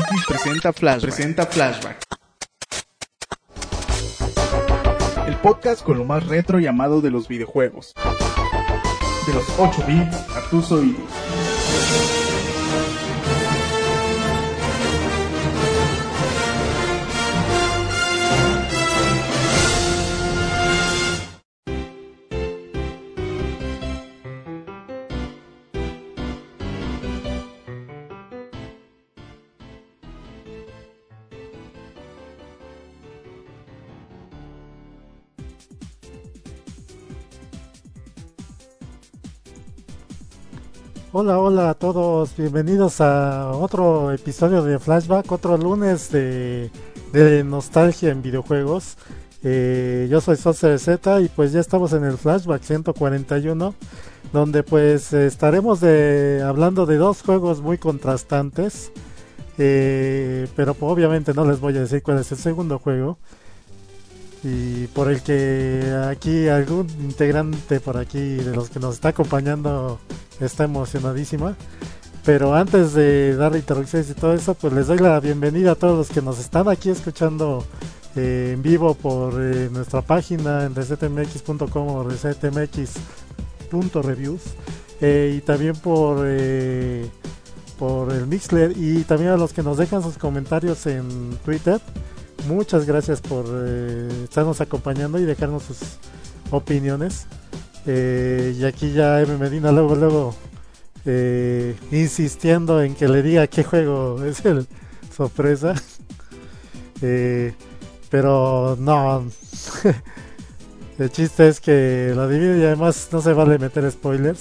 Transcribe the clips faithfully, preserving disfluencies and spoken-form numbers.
X presenta Flashback. Presenta Flashback. El podcast con lo más retro y amado de los videojuegos. De los ocho bits a tus oídos. Hola, hola a todos, bienvenidos a otro episodio de Flashback, otro lunes de, de nostalgia en videojuegos. Eh, yo soy Socer Z y pues ya estamos en el Flashback ciento cuarenta y uno, donde pues estaremos de, hablando de dos juegos muy contrastantes, eh, pero pues, obviamente no les voy a decir cuál es el segundo juego. Y por el que aquí algún integrante por aquí de los que nos está acompañando está emocionadísima. Pero antes de dar introducciones y todo eso, pues les doy la bienvenida a todos los que nos están aquí escuchando eh, en vivo por eh, nuestra página en resetmx punto com o resetmx punto reviews, eh, y también por eh, por el Mixler, y también a los que nos dejan sus comentarios en Twitter. Muchas gracias por eh, estarnos acompañando y dejarnos sus opiniones. Eh, y aquí ya M. Medina luego luego eh, insistiendo en que le diga qué juego es el sorpresa. eh, pero no, el chiste es que lo adivino y además no se vale meter spoilers.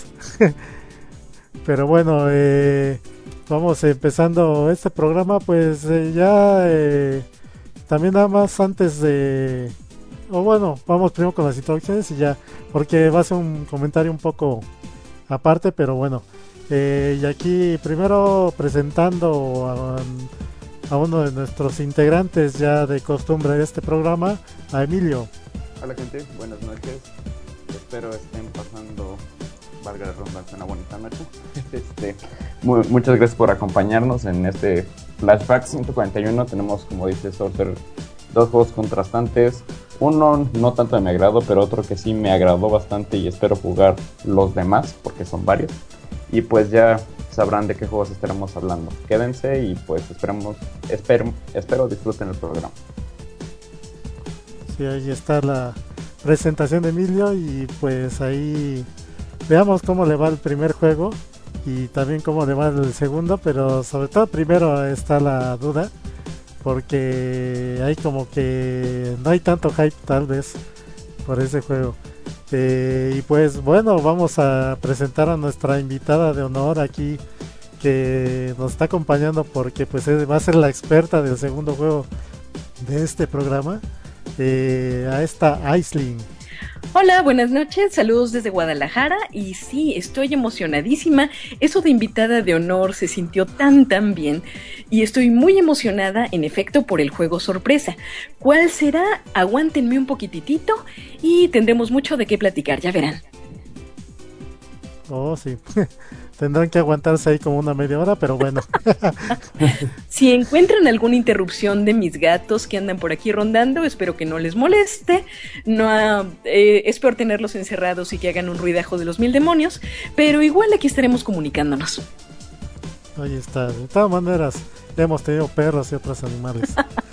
Pero bueno, eh, vamos empezando este programa pues eh, ya... Eh, También nada más antes de... O bueno, vamos primero con las introducciones y ya, porque va a ser un comentario un poco aparte, pero bueno. Eh, y aquí primero presentando a, a uno de nuestros integrantes ya de costumbre de este programa, a Emilio. Hola gente, buenas noches. Espero estén pasando, valga la redundancia, una bonita noche. este, muy, muchas gracias por acompañarnos en este Flashback ciento cuarenta y uno. Tenemos, como dice Sorter, dos juegos contrastantes. Uno no tanto de mi agrado, pero otro que sí me agradó bastante y espero jugar los demás, porque son varios. Y pues ya sabrán de qué juegos estaremos hablando. Quédense y pues esperemos, espero, espero disfruten el programa. Sí, ahí está la presentación de Emilio y pues ahí veamos cómo le va el primer juego y también cómo le va el segundo, pero sobre todo primero está la duda, porque hay como que no hay tanto hype tal vez por ese juego. Eh, y pues bueno, vamos a presentar a nuestra invitada de honor aquí, que nos está acompañando porque pues va a ser la experta del segundo juego de este programa, eh, a esta Aisling. Hola, buenas noches, saludos desde Guadalajara y sí, estoy emocionadísima, eso de invitada de honor se sintió tan tan bien y estoy muy emocionada en efecto por el juego sorpresa. ¿Cuál será? Aguántenme un poquitito y tendremos mucho de qué platicar, ya verán. Oh, sí. Tendrán que aguantarse ahí como una media hora, pero bueno. Si encuentran alguna interrupción de mis gatos que andan por aquí rondando, espero que no les moleste. No, eh, es peor tenerlos encerrados y que hagan un ruidajo de los mil demonios, pero igual aquí estaremos comunicándonos. Ahí está. De todas maneras, ya hemos tenido perros y otros animales.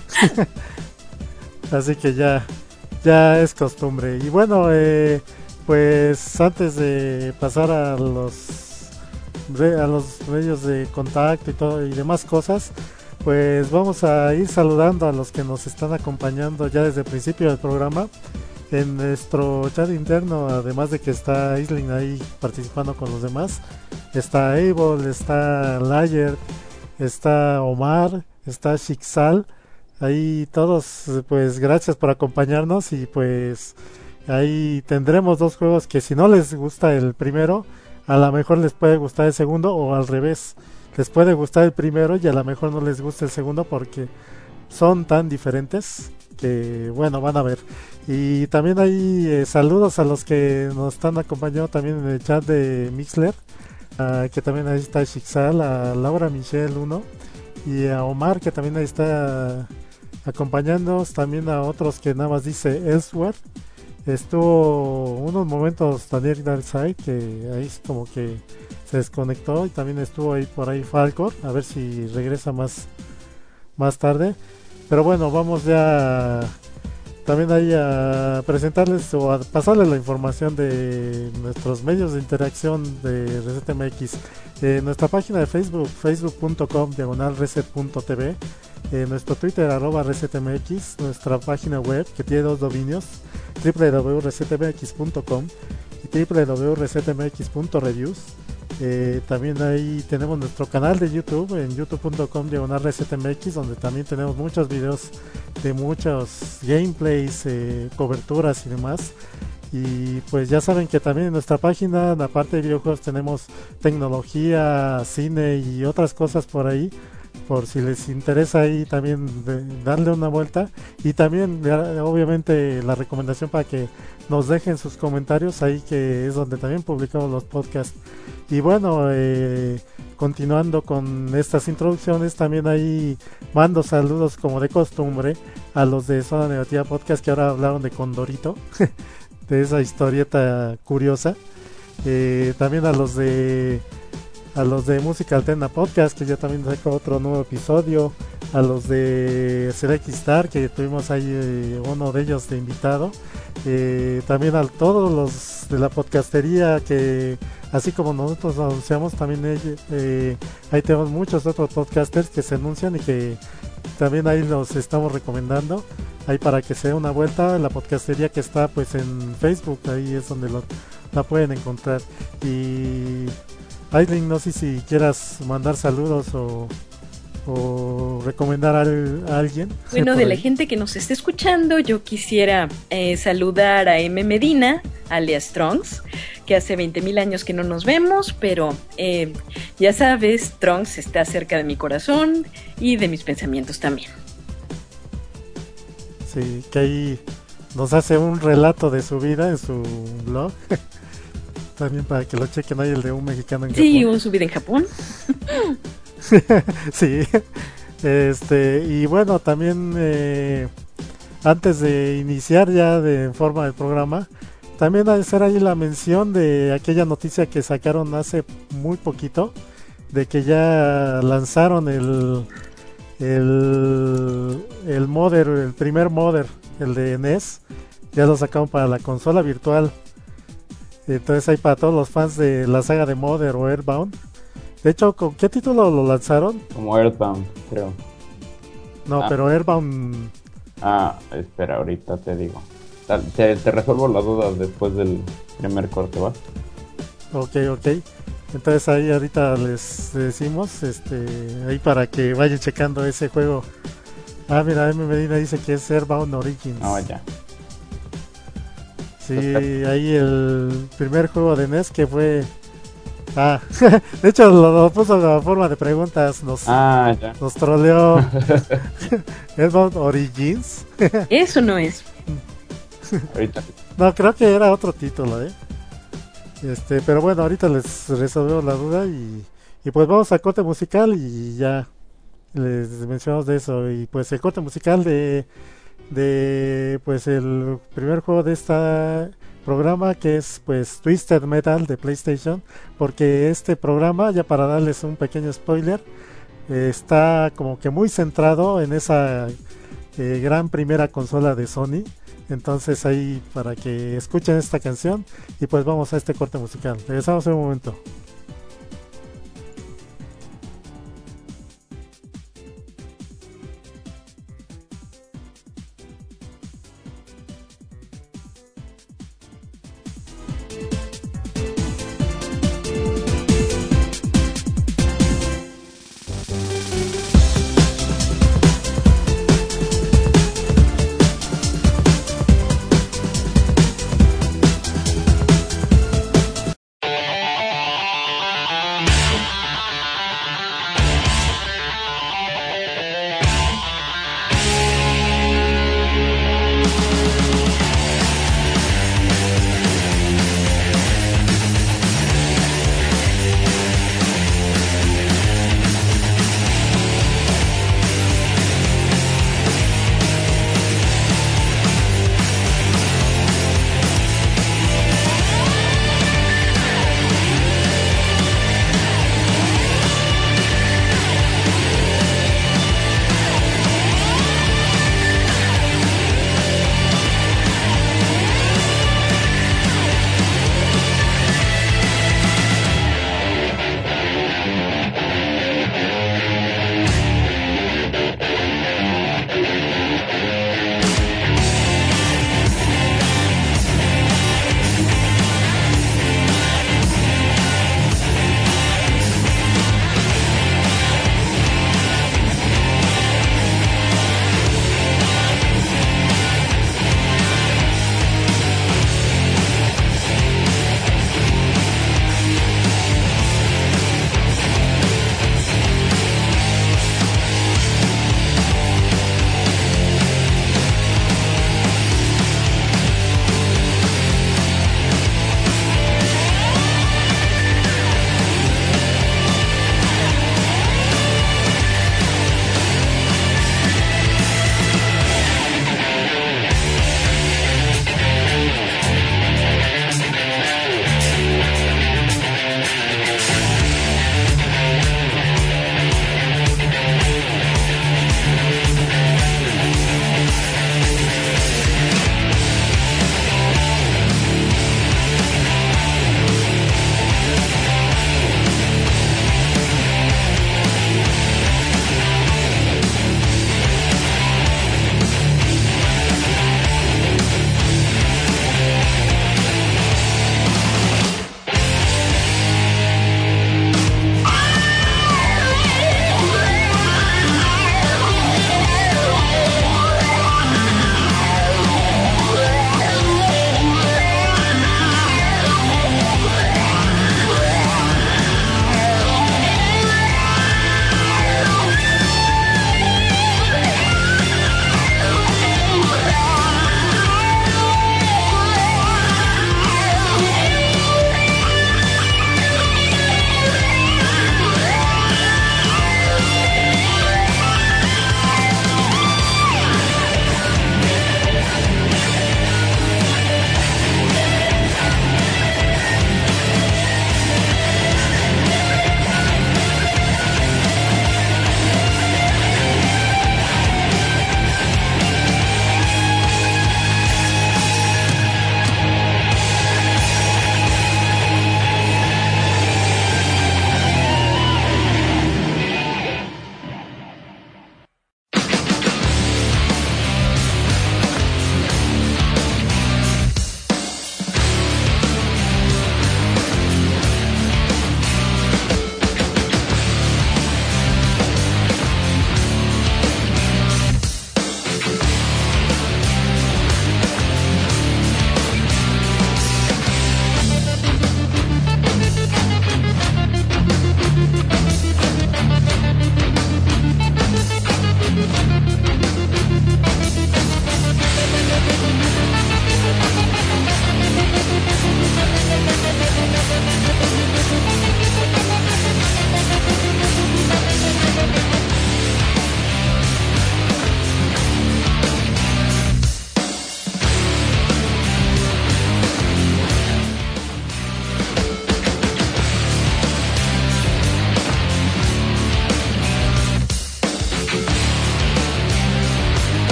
Así que ya, ya es costumbre. Y bueno, eh, pues antes de pasar a los a los medios de contacto y todo y demás cosas, pues vamos a ir saludando a los que nos están acompañando ya desde el principio del programa en nuestro chat interno. Además de que está Aisling ahí participando con los demás, está Abel, está Layer, está Omar, está Shixal, ahí todos, pues gracias por acompañarnos. Y pues ahí tendremos dos juegos que si no les gusta el primero, a lo mejor les puede gustar el segundo, o al revés, les puede gustar el primero y a lo mejor no les gusta el segundo, porque son tan diferentes que bueno, van a ver. Y también hay eh, saludos a los que nos están acompañando también en el chat de Mixler, uh, que también ahí está Shixal, a Laura Michelle uno y a Omar, que también ahí está acompañándonos, también a otros que nada más dice Elsewhere. Estuvo unos momentos Daniel Darkside, que ahí como que se desconectó, y también estuvo ahí por ahí Falcor, a ver si regresa más, más tarde. Pero bueno, vamos ya también ahí a presentarles o a pasarles la información de nuestros medios de interacción de Reset M X. Eh, nuestra página de Facebook, facebook punto com diagonal reset punto t v, eh, nuestro Twitter arroba resetmx, nuestra página web que tiene dos dominios, doble u doble u doble u punto reset m x punto com y doble u doble u doble u punto reset m x punto reviews. Eh, también ahí tenemos nuestro canal de YouTube en youtube punto com diagonal resetmx, donde también tenemos muchos videos de muchos gameplays, eh, coberturas y demás. Y pues ya saben que también en nuestra página, aparte de videojuegos, tenemos tecnología, cine y otras cosas por ahí, por si les interesa ahí también de darle una vuelta. Y también obviamente la recomendación para que nos dejen sus comentarios ahí, que es donde también publicamos los podcasts. Y bueno, eh, continuando con estas introducciones, también ahí mando saludos como de costumbre a los de Zona Negativa Podcast, que ahora hablaron de Condorito de esa historieta curiosa. Eh, también a los de a los de Música Alterna Podcast, que ya también sacó otro nuevo episodio. A los de Select Star, que tuvimos ahí eh, uno de ellos de invitado. Eh, también a todos los de la podcastería, que así como nosotros anunciamos, también ellos, eh, ahí tenemos muchos otros podcasters que se anuncian y que también ahí los estamos recomendando. Ahí para que se dé una vuelta, la podcastería que está pues en Facebook, ahí es donde lo, la pueden encontrar. Y Aileen, no sé si quieras mandar saludos o, o recomendar a, a alguien. Bueno, de la gente que nos esté escuchando, yo quisiera eh, saludar a M. Medina, alias Trunks, que hace veinte mil años que no nos vemos, pero eh, ya sabes, Trunks está cerca de mi corazón y de mis pensamientos también. Sí, que ahí nos hace un relato de su vida en su blog. También para que lo chequen ahí, el de un mexicano en sí, Japón. un su vida en Japón. Sí, este, y bueno, también eh, antes de iniciar ya de en forma del programa, también hacer ahí la mención de aquella noticia que sacaron hace muy poquito, de que ya lanzaron el el el modder, el primer modder, el de N E S, ya lo sacaron para la consola virtual. Entonces ahí para todos los fans de la saga de Modder o Earthbound. De hecho, ¿con qué título lo lanzaron? Como Earthbound, creo. No, ah. pero Earthbound... Ah, espera, ahorita te digo. Te, te resuelvo las dudas después del primer corte, ¿va? Ok, ok. Entonces ahí ahorita les decimos, este, ahí para que vayan checando ese juego. Ah, mira, M. Medina dice que es Earthbound Origins. Ah, ya. Sí, ahí el primer juego de N E S que fue... Ah, de hecho lo, lo puso de forma de preguntas, nos, ah, ya. nos troleó. Earthbound Origins. Eso no es. Ahorita. No, creo que era otro título, ¿eh? Este, pero bueno, ahorita les resolvemos la duda y, y pues vamos al corte musical y ya les mencionamos de eso. Y pues el corte musical de... de pues el primer juego de este programa, que es pues Twisted Metal de PlayStation, porque este programa, ya para darles un pequeño spoiler, eh, está como que muy centrado en esa eh, gran primera consola de Sony. Entonces ahí para que escuchen esta canción y pues vamos a este corte musical. Regresamos en un momento.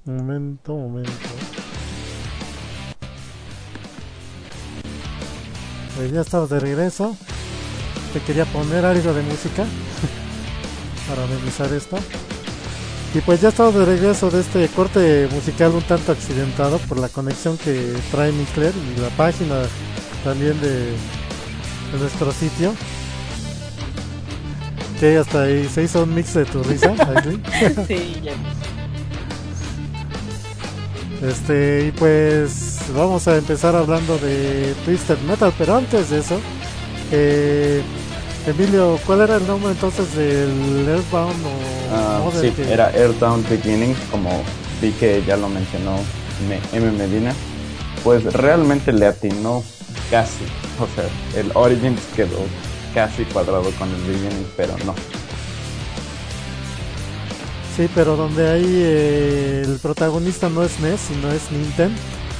Momento, momento. Pues ya estamos de regreso. Te quería poner algo de música para amenizar esto. Y pues ya estamos de regreso de este corte musical un tanto accidentado por la conexión que trae Mixler y la página también de, de nuestro sitio. Que hasta ahí se hizo un mix de tu risa. Sí, ya. Este, y pues vamos a empezar hablando de Twisted Metal, pero antes de eso, eh, Emilio, ¿cuál era el nombre entonces del Earthbound o uh, sí, que... era Earthbound Beginning, como vi que ya lo mencionó M. Medina. Pues realmente le atinó casi, o sea, el Origins quedó casi cuadrado con el Beginning, pero no. Sí, pero donde ahí eh, el protagonista no es N E S, sino es Nintendo.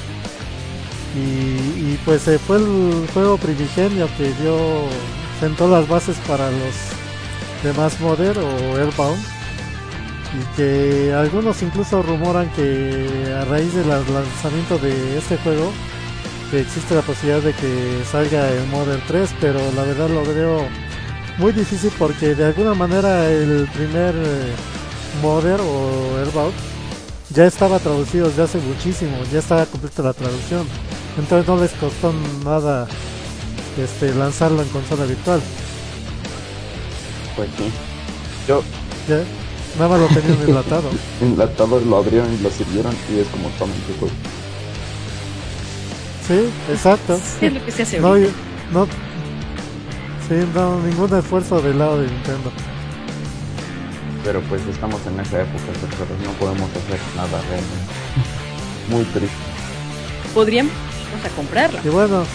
Y, y pues eh, fue el juego primigenio que dio, sentó las bases para los demás Modern o Earthbound. Y que algunos incluso rumoran que a raíz del lanzamiento de este juego, que existe la posibilidad de que salga el Modern tres, pero la verdad lo veo muy difícil porque de alguna manera el primer... Eh, Modern o Earthbound ya estaba traducido desde hace muchísimo, ya estaba completa la traducción, entonces no les costó nada este lanzarlo en consola virtual. Pues sí, yo ya, nada más lo tenían enlatado. enlatado, lo abrieron y lo sirvieron y es como tomen tu juego. Sí, exacto. Sí, es lo que se hace no, ahorita. no, sí, no, ningún esfuerzo del lado de Nintendo. Pero pues estamos en esa época, pero no podemos hacer nada realmente. Muy triste. Podríamos a comprarla. Y bueno,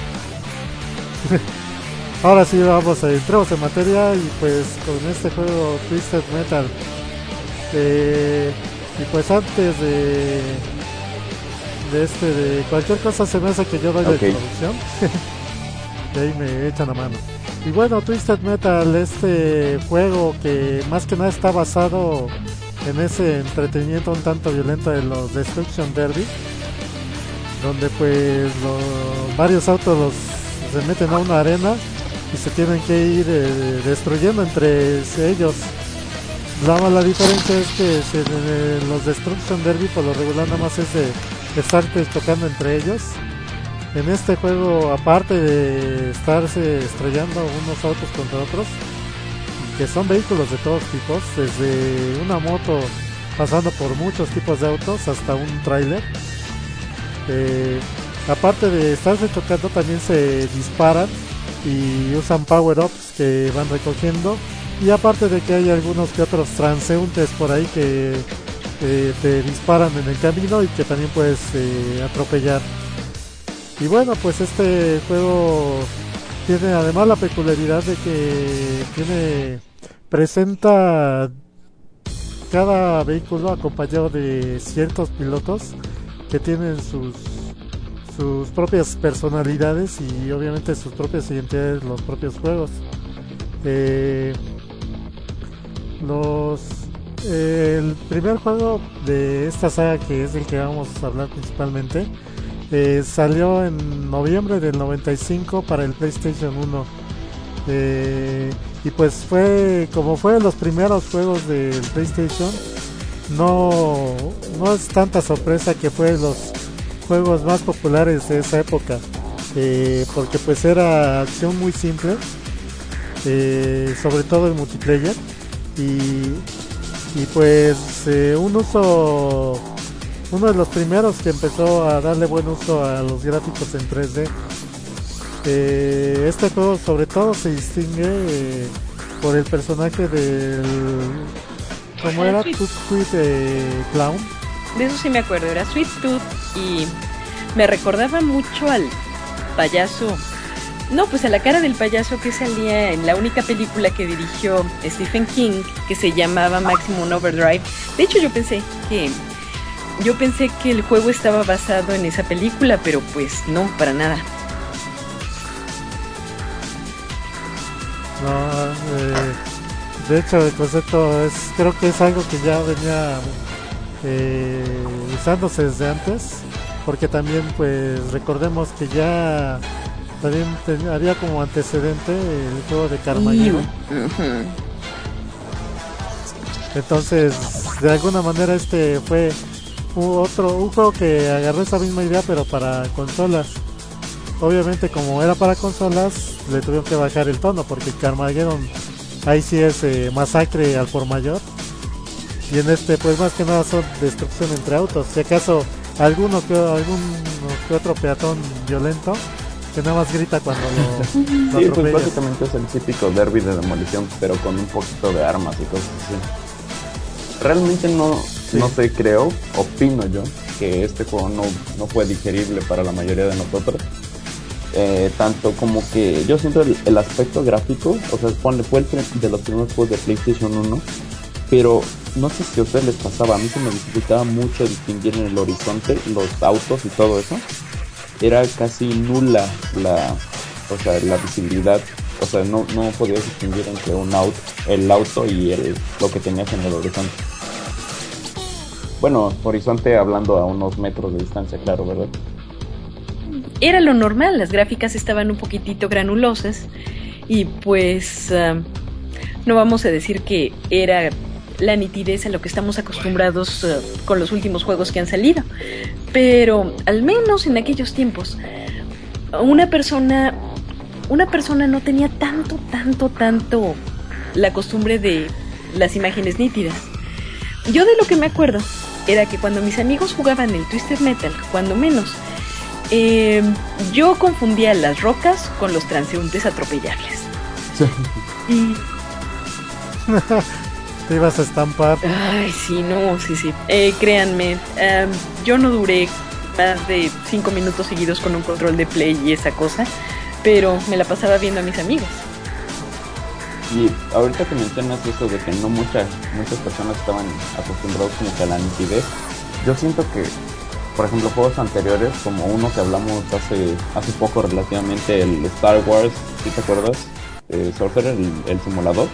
ahora sí vamos a entramos en materia y pues con este juego Twisted Metal. Eh, y pues antes de de este de cualquier cosa se me hace que yo doy la okay. introducción. Y ahí me echan la mano. Y bueno, Twisted Metal, este juego que más que nada está basado en ese entretenimiento un tanto violento de los Destruction Derby, donde pues los, varios autos los, se meten a una arena y se tienen que ir eh, destruyendo entre ellos. La, la diferencia es que se, eh, los Destruction Derby por lo regular nada más es de estarse tocando entre ellos. En este juego, aparte de estarse estrellando unos autos contra otros, que son vehículos de todos tipos, desde una moto pasando por muchos tipos de autos hasta un tráiler, eh, aparte de estarse chocando también se disparan y usan power-ups que van recogiendo, y aparte de que hay algunos que otros transeúntes por ahí que eh, te disparan en el camino y que también puedes eh, atropellar. Y bueno, pues este juego tiene además la peculiaridad de que tiene presenta cada vehículo acompañado de ciertos pilotos que tienen sus sus propias personalidades y obviamente sus propias identidades, los propios juegos. Eh, los eh, el primer juego de esta saga, que es el que vamos a hablar principalmente, Eh, salió en noviembre del noventa y cinco para el PlayStation uno, eh, y pues fue como fue los primeros juegos del PlayStation, no, no es tanta sorpresa que fue los juegos más populares de esa época, eh, porque pues era acción muy simple, eh, sobre todo el multiplayer, y, y pues eh, un uso uno de los primeros que empezó a darle buen uso a los gráficos en tres D. Eh, este juego sobre todo se distingue eh, por el personaje del... ¿Cómo era? Toot Sweet eh, Clown. De eso sí me acuerdo, era Sweet Tooth y me recordaba mucho al payaso... No, pues a la cara del payaso que salía en la única película que dirigió Stephen King, que se llamaba Maximum Overdrive. De hecho yo pensé que... Yo pensé que el juego estaba basado en esa película, pero pues no, para nada. No, eh, de hecho el concepto es, creo que es algo que ya venía eh, usándose desde antes, porque también pues recordemos que ya también ten, había como antecedente el juego de Carmageddon. Uh-huh. Entonces de alguna manera este fue un, otro un juego que agarró esa misma idea pero para consolas. Obviamente como era para consolas le tuvieron que bajar el tono, porque el Carmageddon ahí sí es eh, masacre al por mayor, y en este pues más que nada son destrucción entre autos, si acaso alguno que algún que otro peatón violento que nada más grita cuando lo, lo sí, pues básicamente es el típico derby de demolición, pero con un poquito de armas y cosas así. Realmente no, sí. no sé, creo, opino yo, que este juego no, no fue digerible para la mayoría de nosotros. Eh, tanto como que yo siento el, el aspecto gráfico, o sea, fue, fue el de los primeros juegos de PlayStation uno, pero no sé si a ustedes les pasaba, a mí se me dificultaba mucho distinguir en el horizonte los autos y todo eso. Era casi nula la, o sea, la visibilidad, o sea, no, no podías distinguir entre un auto, el auto y el, lo que tenías en el horizonte. Bueno, horizonte hablando a unos metros de distancia, claro, ¿verdad? Era lo normal, las gráficas estaban un poquitito granulosas y pues uh, no vamos a decir que era la nitidez a lo que estamos acostumbrados uh, con los últimos juegos que han salido, pero al menos en aquellos tiempos una persona una persona no tenía tanto, tanto, tanto la costumbre de las imágenes nítidas. Yo de lo que me acuerdo era que cuando mis amigos jugaban el Twisted Metal, cuando menos, Eh, yo confundía las rocas con los transeúntes atropellables. Sí. Y te ibas a estampar. Ay, sí, no, sí, sí. Eh, créanme, um, yo no duré más de cinco minutos seguidos con un control de play y esa cosa, pero me la pasaba viendo a mis amigos. Y ahorita que mencionas eso de que no muchas muchas personas estaban acostumbrados como que a la nitidez, yo siento que por ejemplo, juegos anteriores, como uno que hablamos hace hace poco relativamente, el Star Wars, ¿sí te acuerdas? Eh, Sorcerer, el, el simulador.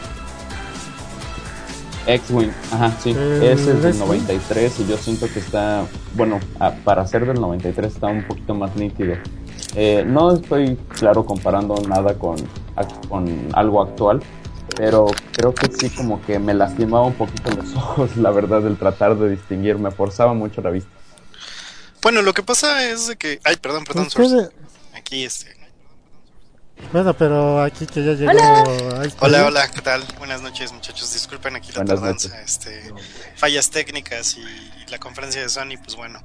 X-Wing, ajá, sí, el ese es del X-Wing. noventa y tres y yo siento que está, bueno, a, para ser del noventa y tres está un poquito más nítido. Eh, no estoy, claro, comparando nada con, con algo actual, pero creo que sí como que me lastimaba un poquito los ojos, la verdad, el tratar de distinguir, me forzaba mucho la vista. Bueno, lo que pasa es de que... Ay, perdón, perdón, Source. Aquí, este... Bueno, pero aquí que ya llegó... Hola, hola, hola, ¿qué tal? Buenas noches, muchachos. Disculpen aquí la tardanza, este... fallas técnicas y la conferencia de Sony, pues bueno.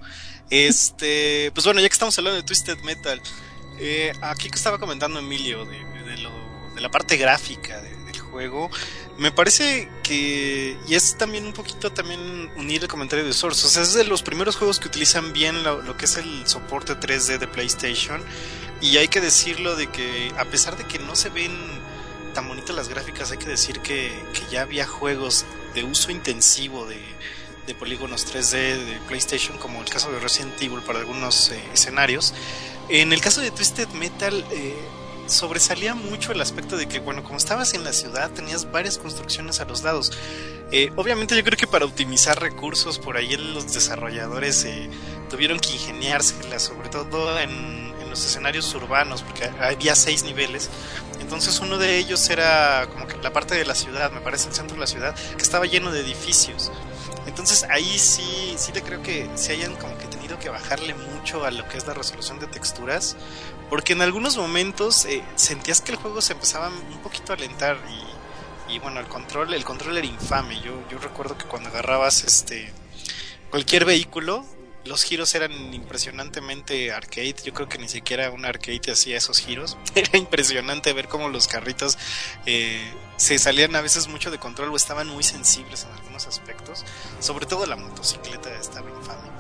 Este... Pues bueno, ya que estamos hablando de Twisted Metal, eh, aquí que estaba comentando Emilio de, de, lo, de la parte gráfica de, del juego... Me parece que, y es también un poquito también unir el comentario de Source, o sea, es de los primeros juegos que utilizan bien lo, lo que es el soporte tres D de PlayStation, y hay que decirlo de que a pesar de que no se ven tan bonitas las gráficas, hay que decir que, que ya había juegos de uso intensivo de, de polígonos tres D de PlayStation, como el caso de Resident Evil para algunos eh, escenarios. En el caso de Twisted Metal, eh, sobresalía mucho el aspecto de que, bueno, como estabas en la ciudad, tenías varias construcciones a los lados. Eh, obviamente yo creo que para optimizar recursos, por ahí los desarrolladores eh, tuvieron que ingeniárselas, sobre todo en, en los escenarios urbanos, porque había seis niveles. Entonces uno de ellos era como que la parte de la ciudad, me parece el centro de la ciudad, que estaba lleno de edificios. Entonces ahí sí, sí te creo que se hayan como que tenido que bajarle mucho a lo que es la resolución de texturas, porque en algunos momentos eh, sentías que el juego se empezaba un poquito a alentar y, y bueno, el control, el control era infame. Yo, yo recuerdo que cuando agarrabas este cualquier vehículo, los giros eran impresionantemente arcade. Yo creo que ni siquiera un arcade hacía esos giros. Era impresionante ver cómo los carritos eh, se salían a veces mucho de control o estaban muy sensibles en algunos aspectos. Sobre todo la motocicleta estaba infame.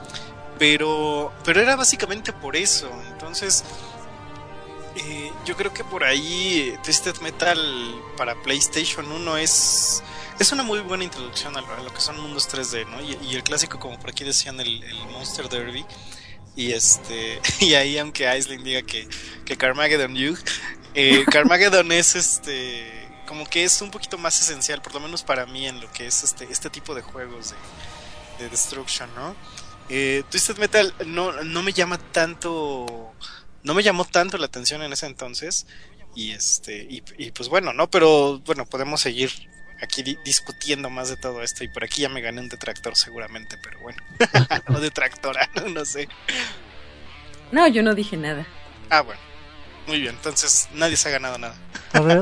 Pero, pero era básicamente por eso. Entonces, eh, yo creo que por ahí Twisted Metal para PlayStation uno es... Es una muy buena introducción a lo, a lo que son mundos tres D, ¿no? Y, y el clásico, como por aquí decían, el, el Monster Derby. Y este y ahí, aunque Aisling diga que, que Carmageddon you, eh, Carmageddon es este como que es un poquito más esencial, por lo menos para mí, en lo que es este este tipo de juegos de Destruction, ¿no? Eh, Twisted Metal no, no me llama tanto, no me llamó tanto la atención en ese entonces, y este, y, y pues bueno, ¿no? Pero bueno, podemos seguir aquí di- discutiendo más de todo esto, y por aquí ya me gané un detractor seguramente, pero bueno, o detractora, no sé. No, yo no dije nada. Ah, bueno, muy bien, entonces nadie se ha ganado nada. A ver,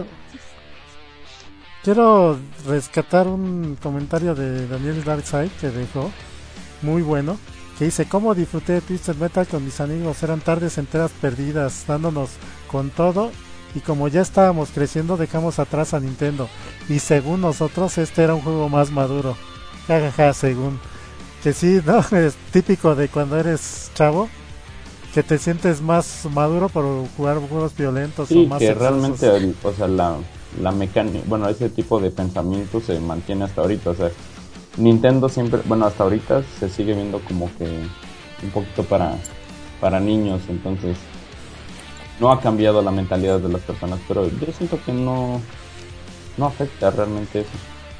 quiero rescatar un comentario de Daniel Darkside que dejó, muy bueno, que dice: ¿cómo disfruté de Twisted Metal con mis amigos? Eran tardes enteras perdidas, dándonos con todo, y como ya estábamos creciendo dejamos atrás a Nintendo, y según nosotros este era un juego más maduro. Jajaja, ja, ja, según. Que sí, ¿no? Es típico de cuando eres chavo, que te sientes más maduro por jugar juegos violentos Sí, o más que sexosos. realmente, el- o sea, la, la mecánica, bueno, ese tipo de pensamiento se mantiene hasta ahorita, o sea, Nintendo siempre, bueno, hasta ahorita se sigue viendo como que un poquito para, para niños, entonces no ha cambiado la mentalidad de las personas, pero yo siento que no, no afecta realmente eso.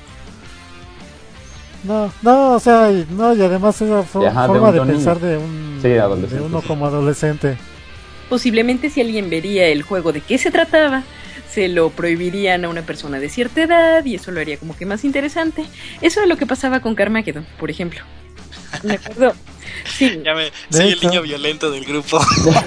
No, no, o sea, y- no, y además es una fo- Ajá, de forma un- de, de un pensar niño. de un Sí, adolescente. de uno como adolescente. Posiblemente si alguien vería el juego de qué se trataba, se lo prohibirían a una persona de cierta edad y eso lo haría como que más interesante. Eso era lo que pasaba con Carmageddon, por ejemplo. Me acuerdo. Sí, Ya me, De soy hecho. el niño violento del grupo.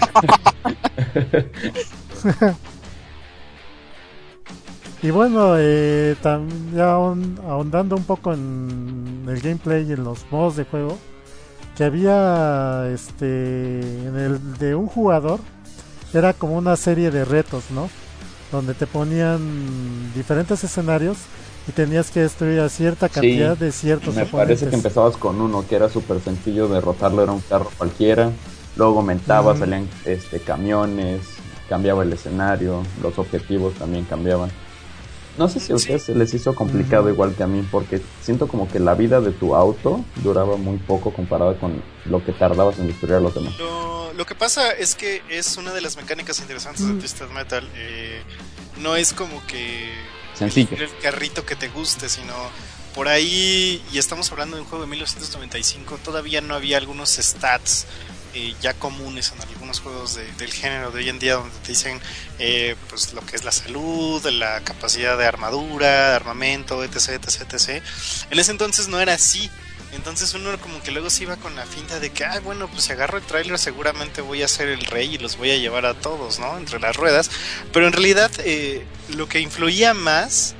Y bueno, eh, tam- ya ahon- ahondando un poco en el gameplay y en los modos de juego, que había este en el de un jugador, era como una serie de retos, ¿no? Donde te ponían diferentes escenarios y tenías que destruir a cierta cantidad Sí, de ciertos me oponentes. parece que empezabas con uno que era súper sencillo derrotarlo, era un carro cualquiera, luego aumentaba, Ujú. salían este, camiones, cambiaba el escenario, los objetivos también cambiaban. No sé si a ustedes se les hizo complicado Ujú. igual que a mí, porque siento como que la vida de tu auto duraba muy poco comparada con lo que tardabas en destruir a los demás. Lo, lo que pasa es que es una de las mecánicas interesantes de Mm. Twisted Metal. Eh, no es como que Sencillo. elegir el carrito que te guste, sino por ahí, y estamos hablando de un juego de mil novecientos noventa y cinco, todavía no había algunos stats eh, ya comunes en algunos juegos de, del género de hoy en día, donde te dicen eh, pues lo que es la salud, la capacidad de armadura, de armamento, etc, etc, etc. En ese entonces no era así. Entonces uno como que luego se iba con la finta de que, ay, bueno, pues si agarro el tráiler seguramente voy a ser el rey y los voy a llevar a todos, ¿no? Entre las ruedas. Pero en realidad eh, lo que influía más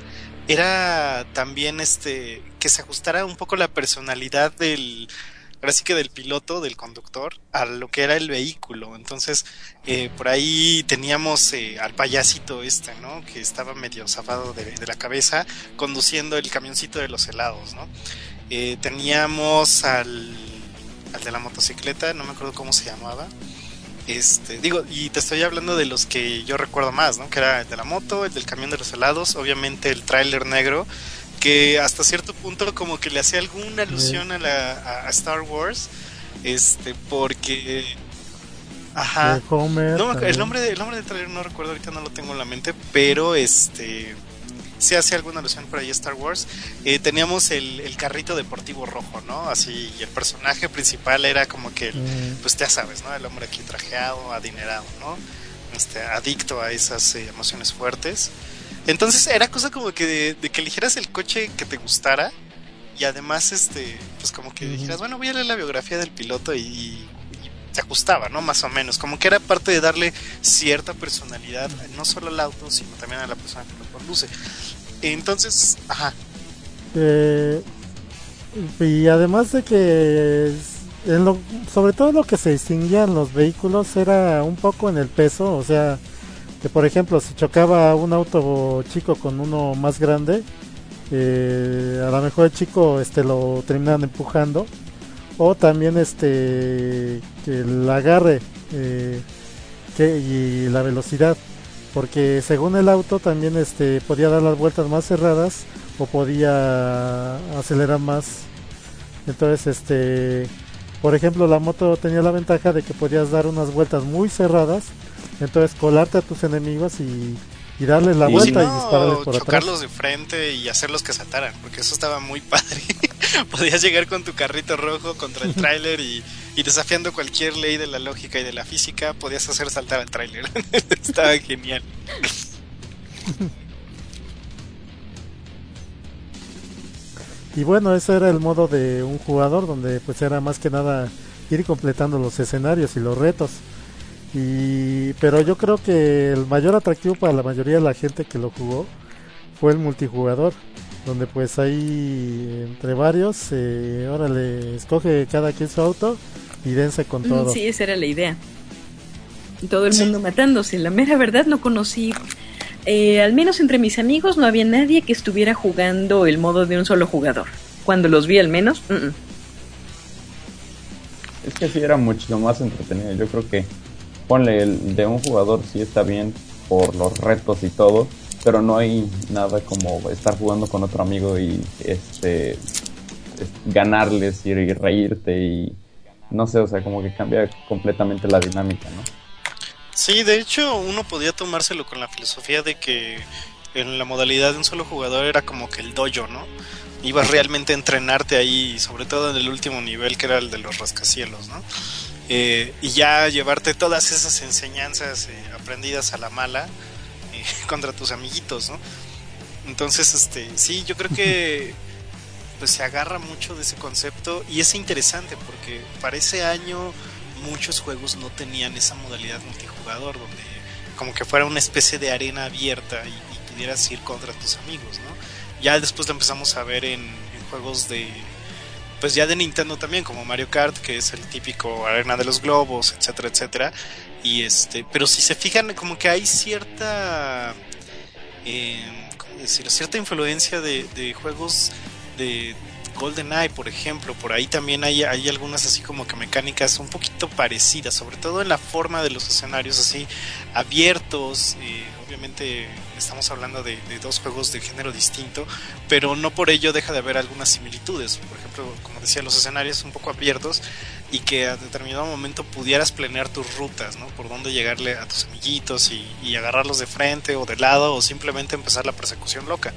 era también este que se ajustara un poco la personalidad del, ahora sí que del piloto, del conductor, a lo que era el vehículo. Entonces eh, por ahí teníamos eh, al payasito este, ¿no? Que estaba medio zafado de, de la cabeza conduciendo el camioncito de los helados, ¿no? Eh, teníamos al, al de la motocicleta, no me acuerdo cómo se llamaba. Este, digo, y te estoy hablando de los que yo recuerdo más, ¿no? Que era el de la moto, el del camión de los helados, obviamente el tráiler negro, que hasta cierto punto como que le hacía alguna alusión a, la, a, a Star Wars, este, porque, ajá, De Homer, no, el también. nombre, de, el nombre del tráiler no recuerdo, ahorita no lo tengo en la mente, pero este se hace alguna alusión por ahí a Star Wars. Eh, teníamos el, el carrito deportivo rojo, ¿no? Así, y el personaje principal era como que, el, Mm. pues ya sabes, ¿no? El hombre aquí trajeado, adinerado, ¿no? Este, adicto a esas eh, emociones fuertes. Entonces era cosa como que de, de que eligieras el coche que te gustara y además, este, pues como que Ujú. dijeras, bueno, voy a leer la biografía del piloto y, y se ajustaba, ¿no? Más o menos, como que era parte de darle cierta personalidad, no solo al auto, sino también a la persona que lo conduce. Entonces, ajá, Eh, y además de que en lo, sobre todo lo que se distinguía en los vehículos era un poco en el peso, o sea, que por ejemplo si chocaba un auto chico con uno más grande, eh, a lo mejor el chico este lo terminaban empujando, o también este que el agarre eh, que, y la velocidad, porque según el auto también este podía dar las vueltas más cerradas o podía acelerar más. Entonces este por ejemplo la moto tenía la ventaja de que podías dar unas vueltas muy cerradas, entonces colarte a tus enemigos y, y darles la Y vuelta si y no, dispararles por chocarlos atrás. de frente y hacerlos que saltaran, porque eso estaba muy padre. podías llegar con tu carrito rojo contra el tráiler y, y desafiando cualquier ley de la lógica y de la física, podías hacer saltar al tráiler. Estaba genial. Y bueno, ese era el modo de un jugador, donde pues era más que nada ir completando los escenarios y los retos. Y pero yo creo que el mayor atractivo para la mayoría de la gente que lo jugó fue el multijugador, donde pues ahí entre varios, eh, órale, escoge cada quien su auto y dense con todo. Sí, esa era la idea. Todo el mundo matándose. La mera verdad, no conocí, eh, al menos entre mis amigos no había nadie que estuviera jugando el modo de un solo jugador. Cuando los vi al menos, uh-uh. Es que sí era mucho más entretenido. Yo creo que ponle el de un jugador sí está bien por los retos y todo, pero no hay nada como estar jugando con otro amigo y este ganarles y reírte y no sé, o sea, como que cambia completamente la dinámica, ¿no? Sí, de hecho uno podía tomárselo con la filosofía de que en la modalidad de un solo jugador era como que el dojo, ¿no? Ibas realmente a entrenarte ahí, sobre todo en el último nivel que era el de los rascacielos, ¿no? Eh, y ya llevarte todas esas enseñanzas eh, aprendidas a la mala eh, contra tus amiguitos, ¿no? Entonces, este, sí, yo creo que pues se agarra mucho de ese concepto y es interesante porque para ese año muchos juegos no tenían esa modalidad multijugador donde como que fuera una especie de arena abierta y, y pudieras ir contra tus amigos, ¿no? Ya después lo empezamos a ver en, en juegos de pues ya de Nintendo también, como Mario Kart, que es el típico arena de los globos, etcétera, etcétera. Y este, pero si se fijan, como que hay cierta, eh, ¿cómo decirlo? Cierta influencia de, de juegos de GoldenEye, por ejemplo. Por ahí también hay, hay algunas así como que mecánicas un poquito parecidas, sobre todo en la forma de los escenarios así abiertos. Eh, obviamente estamos hablando de, de dos juegos de género distinto, pero no por ello deja de haber algunas similitudes. Por ejemplo, como decía, los escenarios un poco abiertos y que a determinado momento pudieras planear tus rutas, ¿no? Por dónde llegarle a tus amiguitos y, y agarrarlos de frente o de lado o simplemente empezar la persecución loca.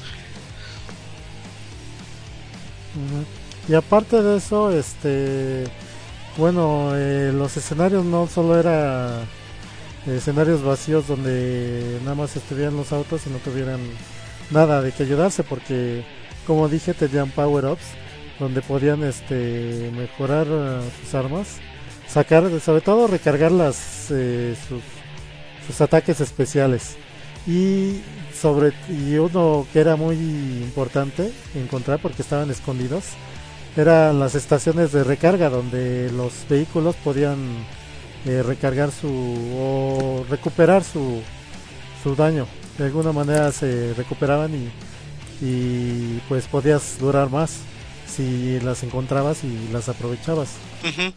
Y aparte de eso, este, bueno, eh, los escenarios no solo era escenarios vacíos donde nada más estuvieran los autos y no tuvieran nada de que ayudarse, porque como dije tenían power-ups donde podían este mejorar uh, sus armas, sacar, sobre todo recargar las eh, sus, sus ataques especiales. Y sobre y uno que era muy importante encontrar porque estaban escondidos eran las estaciones de recarga donde los vehículos podían eh, recargar su o recuperar su su daño. De alguna manera se recuperaban y y pues podías durar más si las encontrabas y las aprovechabas. Uh-huh.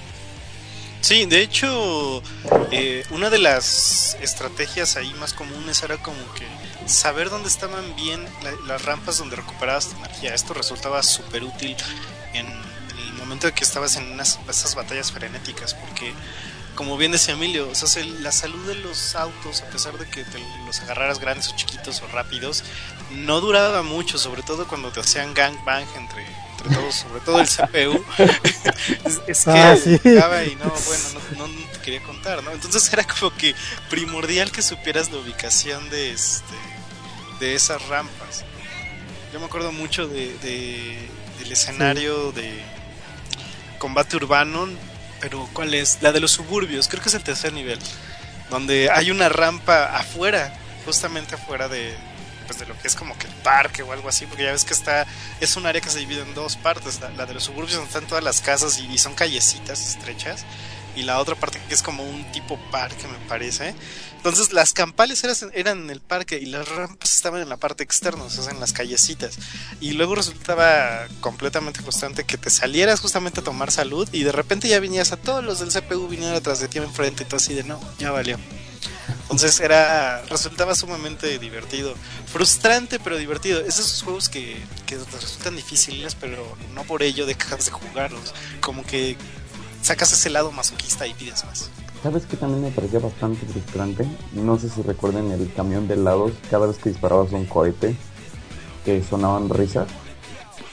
Sí, de hecho, eh, una de las estrategias ahí más comunes era como que saber dónde estaban bien la, las rampas donde recuperabas tu energía. Esto resultaba súper útil en, en el momento de que estabas en unas, esas batallas frenéticas, porque como bien decía Emilio, o sea, la salud de los autos, a pesar de que te los agarraras grandes o chiquitos o rápidos, no duraba mucho, sobre todo cuando te hacían gangbang entre, entre todos, sobre todo el C P U. es, es que ah, sí. llegaba y no, bueno, no, no, no te quería contar, ¿no? Entonces era como que primordial que supieras la ubicación de este de esas rampas. Yo me acuerdo mucho de, de del escenario sí. de combate urbano. Pero ¿cuál es? La de los suburbios, creo que es el tercer nivel, donde hay una rampa afuera, justamente afuera de, pues de lo que es como que el parque o algo así, porque ya ves que está, es un área que se divide en dos partes, la, la de los suburbios donde están todas las casas y, y son callecitas estrechas, y la otra parte que es como un tipo parque, me parece. Entonces las campales eran, eran en el parque y las rampas estaban en la parte externa, o sea, en las callecitas. Y luego resultaba completamente frustrante que te salieras justamente a tomar salud y de repente ya vinías a todos los del C P U vinieron atrás de ti enfrente y todo así de no, ya valió. Entonces era resultaba sumamente divertido, frustrante pero divertido. Es esos juegos que, que resultan difíciles, pero no por ello dejas de jugarlos. Como que sacas ese lado masoquista y pides más. ¿Sabes qué también me parecía bastante frustrante? No sé si recuerden el camión de helados, cada vez que disparabas un cohete, que sonaban risas.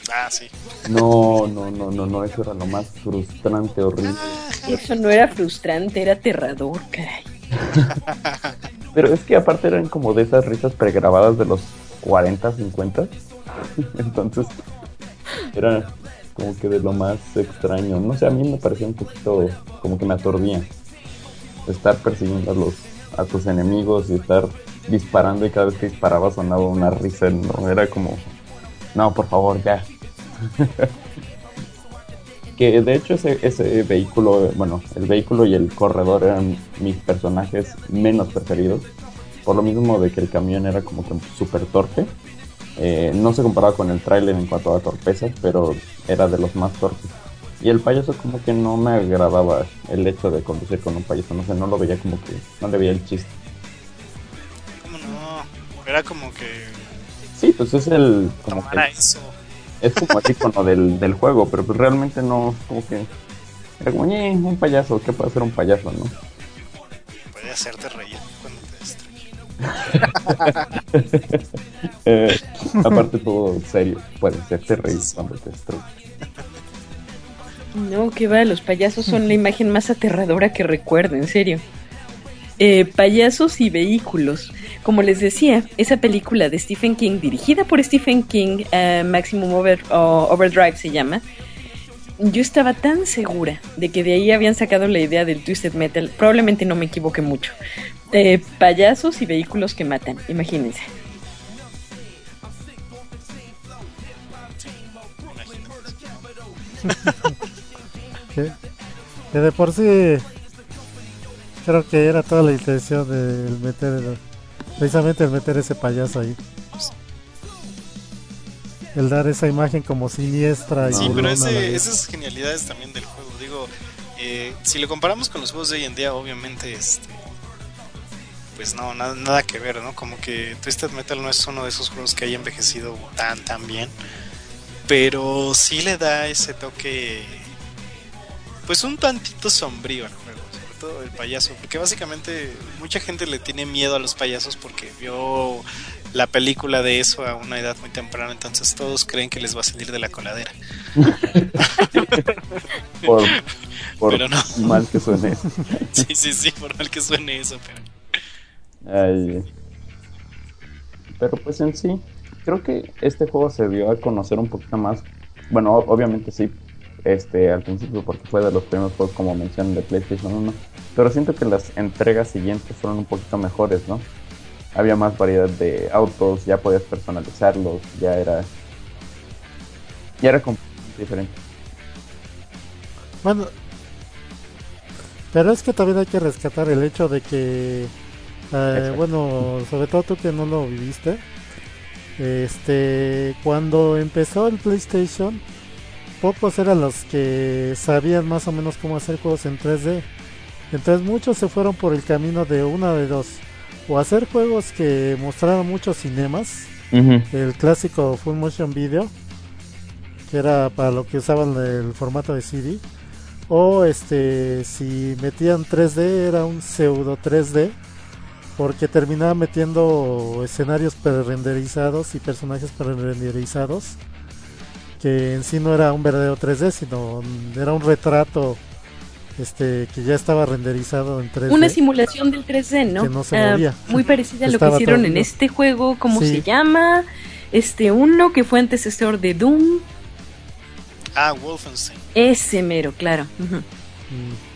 Ah, sí. No, no, no, no, no, eso era lo más frustrante, horrible. Eso no era frustrante, era aterrador, caray. Pero es que aparte eran como de esas risas pregrabadas de los cuarenta, cincuenta. Entonces, era como que de lo más extraño. No sé, a mí me parecía un poquito como que me aturdía. Estar persiguiendo a los a tus enemigos y estar disparando y cada vez que disparaba sonaba una risa, no, era como, no, por favor, ya. Que de hecho ese, ese vehículo, bueno, el vehículo y el corredor eran mis personajes menos preferidos, por lo mismo de que el camión era como que súper torpe. Eh, no se comparaba con el tráiler en cuanto a torpeza, pero era de los más torpes. Y el payaso como que no me agradaba el hecho de conducir con un payaso, no sé, no lo veía como que, no le veía el chiste. ¿Cómo no? Era como que... Sí, pues es el... como tomara que, eso. es como el icono del, del juego, pero pues realmente no, como que... Era como, "Eh, un payaso, ¿qué puede hacer un payaso, no?" Puede hacerte reír cuando te destruye. eh, aparte todo serio, puede hacerte reír cuando te destruye. No, que va, los payasos son la imagen más aterradora que recuerdo, en serio. Eh, payasos y vehículos. Como les decía, esa película de Stephen King, dirigida por Stephen King, uh, Maximum Over, uh, Overdrive se llama. Yo estaba tan segura de que de ahí habían sacado la idea del Twisted Metal, probablemente no me equivoqué mucho. Eh, payasos y vehículos que matan, imagínense. que, que de por sí creo que era toda la intención de meter precisamente el meter ese payaso ahí, el dar esa imagen como siniestra y sí, pero ese, la esas genialidades también del juego, digo, eh, si lo comparamos con los juegos de hoy en día, obviamente este pues no, nada, nada que ver, ¿no? Como que Twisted Metal no es uno de esos juegos que haya envejecido tan tan bien, pero sí le da ese toque, pues un tantito sombrío al juego, sobre todo el payaso, porque básicamente mucha gente le tiene miedo a los payasos porque vio la película de eso a una edad muy temprana, entonces todos creen que les va a salir de la coladera. por por pero no. mal que suene. Sí, sí, sí, por mal que suene eso, pero... Ay, pero pues en sí, creo que este juego se dio a conocer un poquito más. Bueno, obviamente sí, este al principio porque fue de los primeros juegos, como mencionan, de PlayStation uno. Pero siento que las entregas siguientes fueron un poquito mejores, ¿no? Había más variedad de autos, ya podías personalizarlos, ya era... Ya era completamente diferente. Bueno, pero es que también hay que rescatar el hecho de que eh, bueno, sobre todo tú que no lo viviste, este, cuando empezó el PlayStation, pocos eran los que sabían más o menos cómo hacer juegos en tres D. Entonces muchos se fueron por el camino de una de dos: o hacer juegos que mostraran muchos cinemas, uh-huh. el clásico Full Motion Video, que era para lo que usaban el formato de C D, o este, si metían tres D era un pseudo tres D, porque terminaba metiendo escenarios pre-renderizados y personajes pre-renderizados, que en sí no era un verdadero tres D, sino era un retrato este que ya estaba renderizado en tres D. Una simulación del tres D, ¿no? Que no se movía. Uh, muy parecida a lo que hicieron en este juego, ¿cómo sí. se llama? Este uno que fue antecesor de Doom. Ah, Wolfenstein. Ese mero, claro. Uh-huh. Mm.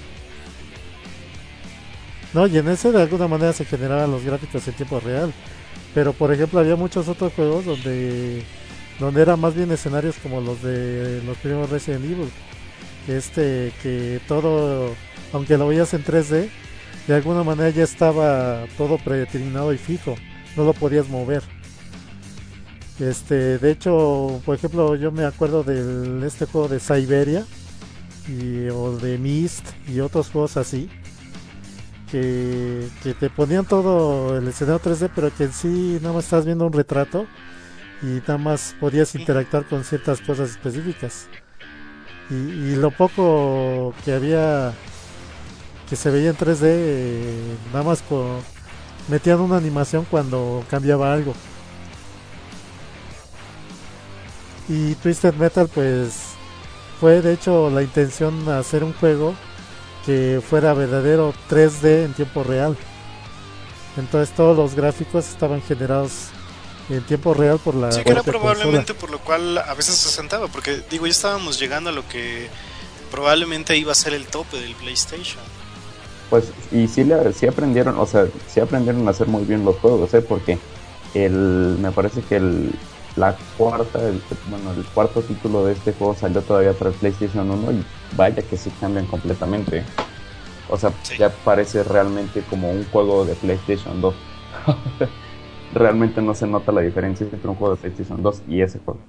No, y en ese de alguna manera se generaban los gráficos en tiempo real. Pero por ejemplo había muchos otros juegos donde donde eran más bien escenarios como los de los primeros Resident Evil. Este, que todo, aunque lo veías en tres D, de alguna manera ya estaba todo predeterminado y fijo. No lo podías mover. Este, de hecho, por ejemplo, yo me acuerdo de este juego de Siberia y, o de Myst y otros juegos así. Que, que te ponían todo el escenario tres D, pero que en sí nada más estás viendo un retrato y nada más podías interactuar con ciertas cosas específicas. Y, y lo poco que había que se veía en tres D, eh, nada más con, metían una animación cuando cambiaba algo. Y Twisted Metal pues fue de hecho la intención hacer un juego que fuera verdadero tres D en tiempo real. Entonces todos los gráficos estaban generados en tiempo real por la sí, que era propia probablemente consola. por lo cual a veces se sentaba, porque digo, ya estábamos llegando a lo que probablemente iba a ser el tope del PlayStation. Pues, y sí, le, sí aprendieron, o sea, sí aprendieron a hacer muy bien los juegos, ¿eh? Porque el, me parece que el, la cuarta, el, bueno, el cuarto título de este juego salió todavía para el PlayStation uno y vaya que sí cambian completamente. O sea, sí. Ya parece realmente como un juego de PlayStation dos. Realmente no se nota la diferencia entre un juego de PlayStation dos y ese juego.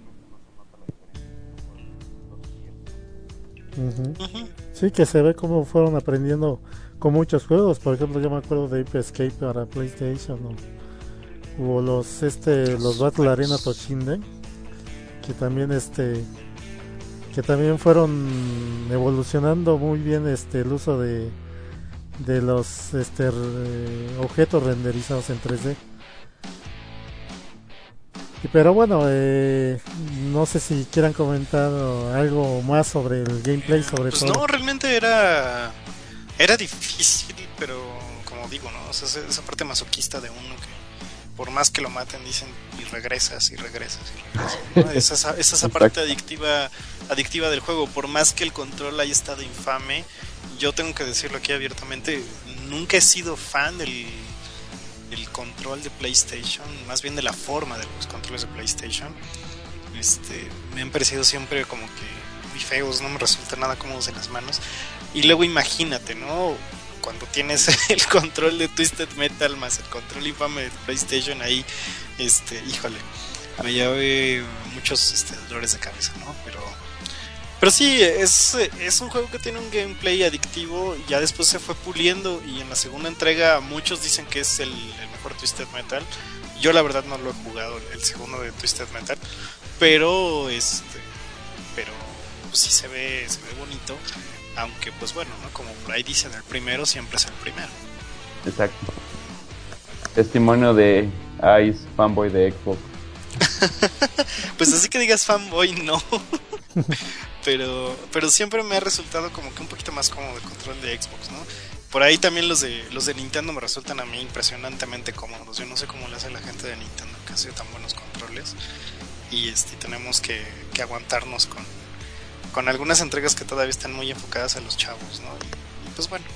Uh-huh. Uh-huh. Sí, que se ve como fueron aprendiendo con muchos juegos. Por ejemplo, yo me acuerdo de Ape Escape para PlayStation, o, o los este los Battle Arena Toshinden, que también este que también fueron evolucionando muy bien este el uso de de los este re, objetos renderizados en tres D. Pero bueno, eh, no sé si quieran comentar algo más sobre el gameplay, sobre pues todo. No, realmente era era difícil, pero como digo, ¿no? O sea, esa parte masoquista de uno que por más que lo maten dicen y regresas y regresas y regresas, ¿no? Es esa, es esa parte adictiva adictiva del juego. Por más que el control haya estado infame, yo tengo que decirlo aquí abiertamente, nunca he sido fan del el control de PlayStation, más bien de la forma de los controles de PlayStation. Este, me han parecido siempre como que muy feos, no me resulta nada cómodos en las manos. Y luego imagínate, ¿no? Cuando tienes el control de Twisted Metal más el control infame de PlayStation ahí, este, híjole, me llevé muchos este, dolores de cabeza, ¿no? Pero Pero sí, es, es un juego que tiene un gameplay adictivo. Ya después se fue puliendo y en la segunda entrega muchos dicen que es el, el mejor Twisted Metal. Yo la verdad no lo he jugado, el segundo de Twisted Metal, pero este, pero pues sí se ve, se ve bonito. Aunque pues bueno, ¿no? Como por ahí dicen, el primero siempre es el primero. Exacto. Testimonio de Ice, fanboy de Xbox. Pues así que digas fanboy, no. pero pero siempre me ha resultado como que un poquito más cómodo el control de Xbox, ¿no? Por ahí también los de los de Nintendo me resultan a mí impresionantemente cómodos. Yo no sé cómo le hace la gente de Nintendo que hace tan buenos controles. Y este tenemos que, que aguantarnos con, con algunas entregas que todavía están muy enfocadas a los chavos, ¿no? Y, y pues bueno.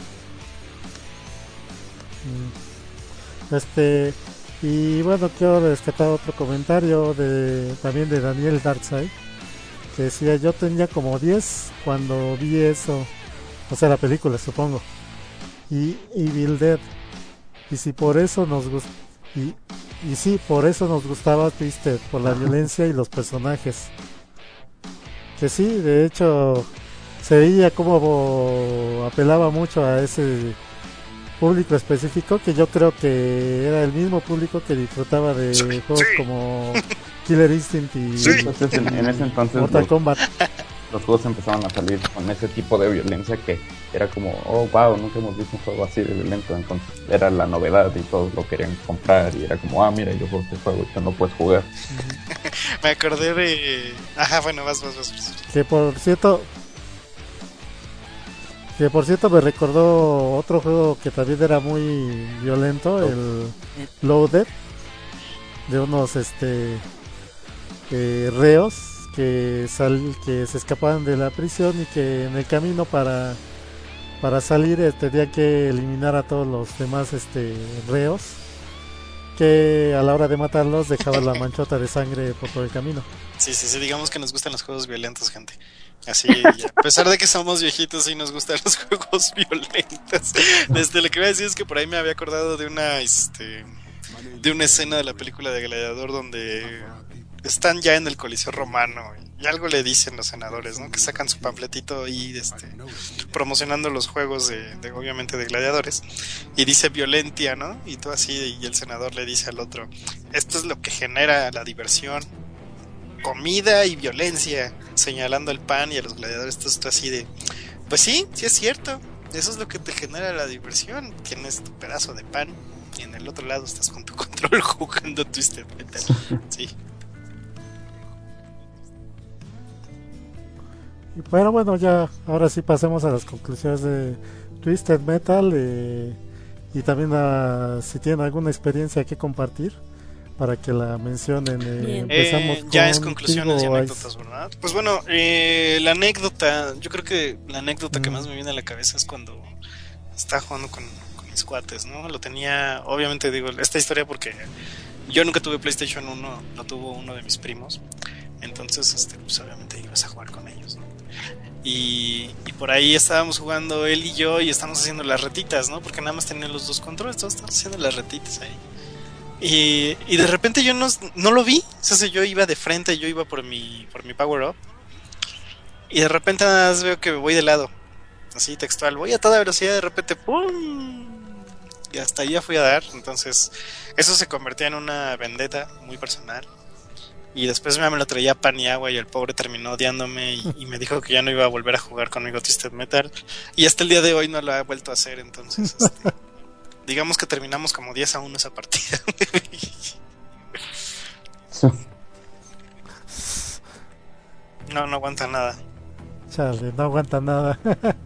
Este y bueno, quiero rescatar otro comentario de también de Daniel Darkside, que decía: yo tenía como diez cuando vi eso, o sea, la película, supongo, y Evil Dead, y si por eso nos gust y, y sí, por eso nos gustaba Twisted, por la violencia y los personajes. Que sí, de hecho se veía como apelaba mucho a ese público específico, que yo creo que era el mismo público que disfrutaba de sí, juegos sí. como Killer Instinct y sí. Entonces, en, en ese entonces Mortal los, Kombat. Los juegos empezaron a salir con ese tipo de violencia que era como, oh wow, nunca hemos visto un juego así de violento. Entonces era la novedad y todos lo querían comprar y era como, ah, mira, yo juego este juego y tú no puedes jugar. Me acordé de... Ajá, bueno, vas, vas, vas. Que por cierto... Que por cierto me recordó otro juego que también era muy violento, oh. el Loaded, de unos este eh, reos que sal, que se escapaban de la prisión y que en el camino para para salir eh, tenían que eliminar a todos los demás este reos, que a la hora de matarlos dejaban la manchota de sangre por todo el camino. Sí, sí, sí, digamos que nos gustan los juegos violentos, gente. Así, ya. A pesar de que somos viejitos, sí nos gustan los juegos violentos. Desde lo que iba a decir es que por ahí me había acordado de una, este, de una escena de la película de Gladiador donde están ya en el Coliseo Romano y algo le dicen los senadores, ¿no? Que sacan su panfletito y este, promocionando los juegos de, de, obviamente, de gladiadores, y dice violentia, ¿no? Y todo así, y el senador le dice al otro: esto es lo que genera la diversión, comida y violencia, señalando el pan y a los gladiadores. Todo esto así de, pues sí, sí es cierto, eso es lo que te genera la diversión. Tienes tu pedazo de pan y en el otro lado estás con tu control jugando Twisted Metal. Sí. y pero bueno, ya ahora sí pasemos a las conclusiones de Twisted Metal, eh, y también a, si tienen alguna experiencia que compartir para que la mencionen. Eh, empezamos eh, ya con es conclusiones y Tigo anécdotas, Ice. ¿verdad? Pues bueno, eh, la anécdota, yo creo que la anécdota mm. que más me viene a la cabeza es cuando estaba jugando con, con mis cuates, ¿no? Lo tenía, obviamente digo esta historia porque yo nunca tuve PlayStation uno, lo tuvo uno de mis primos, entonces este, pues obviamente ibas a jugar con ellos, ¿no? Y, y por ahí estábamos jugando él y yo y estábamos haciendo las retitas, ¿no? Porque nada más tenían los dos controles, todos estábamos haciendo las retitas ahí. Y, y de repente yo no, no lo vi, o sea, yo iba de frente, yo iba por mi, por mi power up. Y de repente nada más veo que voy de lado, así textual, voy a toda velocidad, de repente ¡pum! Y hasta ahí ya fui a dar. Entonces eso se convertía en una vendetta muy personal. Y después me lo traía pan y agua y el pobre terminó odiándome y, y me dijo que ya no iba a volver a jugar conmigo Twisted Metal. Y hasta el día de hoy no lo ha vuelto a hacer. Entonces este, digamos que terminamos como diez a uno esa partida. No, no aguanta nada. Chale, no aguanta nada.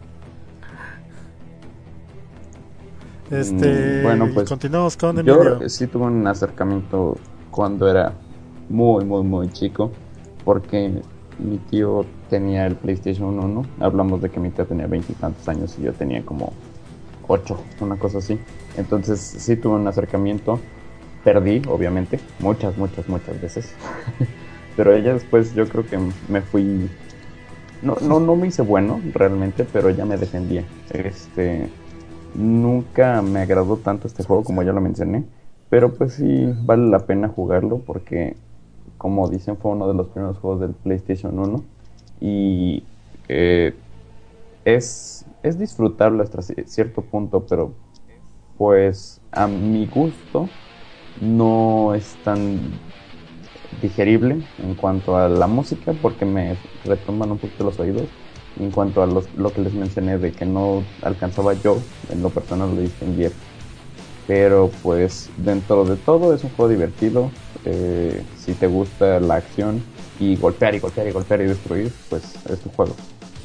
Este, bueno, pues continuamos con Emilio. Yo sí tuve un acercamiento cuando era muy, muy, muy chico, porque mi tío tenía el PlayStation uno. Hablamos de que mi tío tenía veintitantos años y yo tenía como ocho, una cosa así. Entonces sí tuve un acercamiento. Perdí, obviamente, muchas, muchas, muchas veces. Pero ella después yo creo que me fui... No, no, no me hice bueno realmente, pero ya me defendía. Este, nunca me agradó tanto este juego como ya lo mencioné, pero pues sí vale la pena jugarlo porque, como dicen, fue uno de los primeros juegos del PlayStation uno y eh, es, es disfrutable hasta cierto punto, pero pues a mi gusto no es tan digerible en cuanto a la música porque me retumban un poquito los oídos. En cuanto a los, lo que les mencioné de que no alcanzaba yo en lo personal lo distinguir, pero pues dentro de todo es un juego divertido. Eh, si te gusta la acción y golpear y golpear y golpear y destruir, pues es tu juego.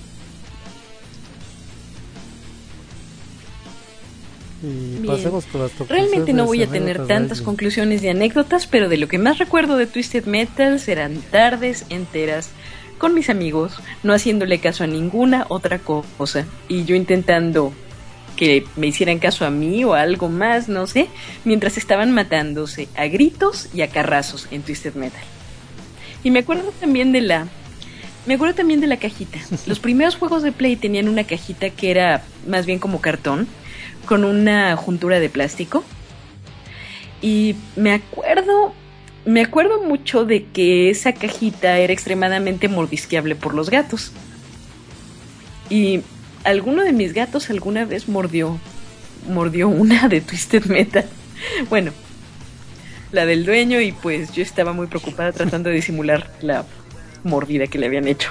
Y pasemos con las Realmente no voy a tener tantas conclusiones y anécdotas, pero de lo que más recuerdo de Twisted Metal serán tardes enteras con mis amigos, no haciéndole caso a ninguna otra cosa, y yo intentando que me hicieran caso a mí o a algo más, no sé, mientras estaban matándose a gritos y a carrazos en Twisted Metal. Y me acuerdo también de la me acuerdo también de la cajita. Los primeros juegos de Play tenían una cajita que era más bien como cartón, con una juntura de plástico. Y me acuerdo Me acuerdo mucho de que esa cajita era extremadamente mordisqueable por los gatos. Y alguno de mis gatos alguna vez mordió mordió una de Twisted Metal. Bueno, la del dueño, y pues yo estaba muy preocupada tratando de disimular la mordida que le habían hecho.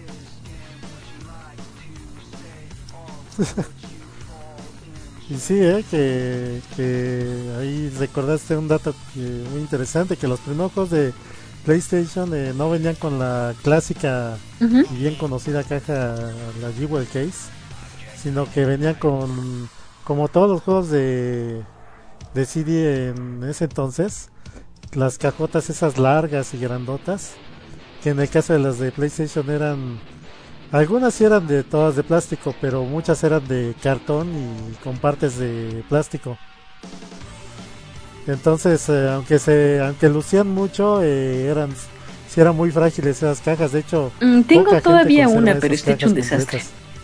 Y sí, eh, que, que ahí recordaste un dato que, muy interesante, que los primeros juegos de PlayStation eh, no venían con la clásica uh-huh. y bien conocida caja, la Jewel Case, sino que venían con, como todos los juegos de, de C D en ese entonces, las cajotas esas largas y grandotas, que en el caso de las de PlayStation eran... Algunas sí eran de todas de plástico, pero muchas eran de cartón y con partes de plástico. Entonces, eh, aunque se aunque lucían mucho, eh, eran sí eran muy frágiles esas cajas. De hecho, mm, tengo todavía una, pero está hecho un desastre.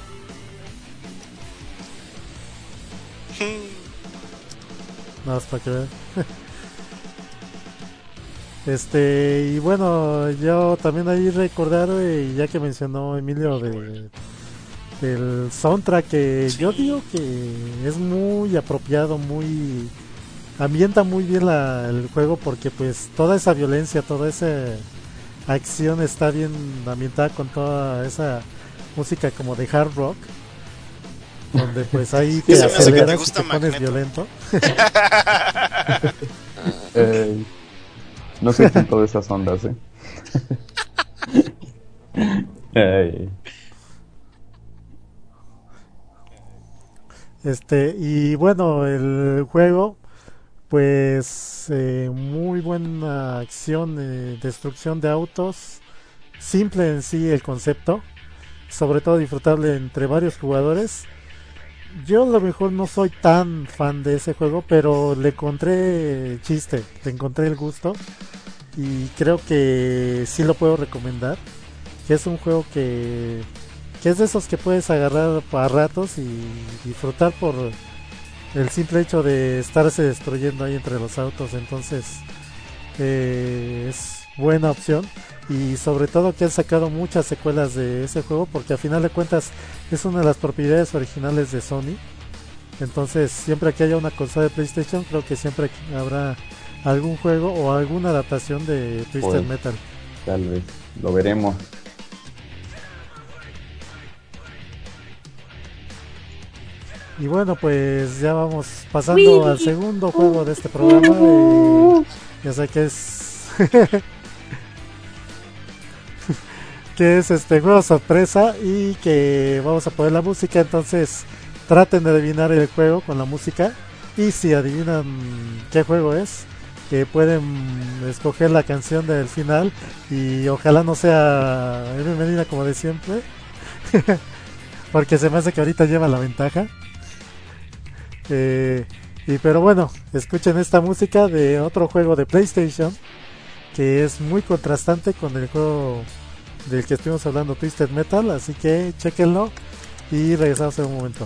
No, es para que vean. Este, y bueno, yo también ahí recordar, eh, ya que mencionó Emilio de, del soundtrack, que sí. Yo digo que es muy apropiado, muy ambienta muy bien la, el juego, porque pues toda esa violencia, toda esa acción está bien ambientada con toda esa música como de hard rock, donde pues ahí te aceleras y te pones violento. eh. No soy tanto de esas ondas, ¿eh? Ay. Este, y bueno, el juego, pues eh, muy buena acción, eh, destrucción de autos, simple en sí el concepto, sobre todo disfrutable entre varios jugadores. Yo a lo mejor no soy tan fan de ese juego, pero le encontré chiste, le encontré el gusto y creo que sí lo puedo recomendar. Que es un juego que, que es de esos que puedes agarrar a ratos y disfrutar por el simple hecho de estarse destruyendo ahí entre los autos. Entonces eh, es buena opción. Y sobre todo que han sacado muchas secuelas de ese juego, porque a final de cuentas es una de las propiedades originales de Sony. Entonces siempre que haya una consola de PlayStation, creo que siempre habrá algún juego o alguna adaptación de Twisted Pues, Metal. Tal vez, lo veremos. Y bueno, pues ya vamos pasando al segundo juego de este programa. Eh, ya sé que es que es este juego sorpresa y que vamos a poner la música. Entonces traten de adivinar el juego con la música, y si adivinan qué juego es, que pueden escoger la canción del final, y ojalá no sea M. Medina como de siempre porque se me hace que ahorita lleva la ventaja. Eh, y pero bueno, escuchen esta música de otro juego de PlayStation que es muy contrastante con el juego del que estuvimos hablando, Twisted Metal, así que chequenlo y regresamos en un momento.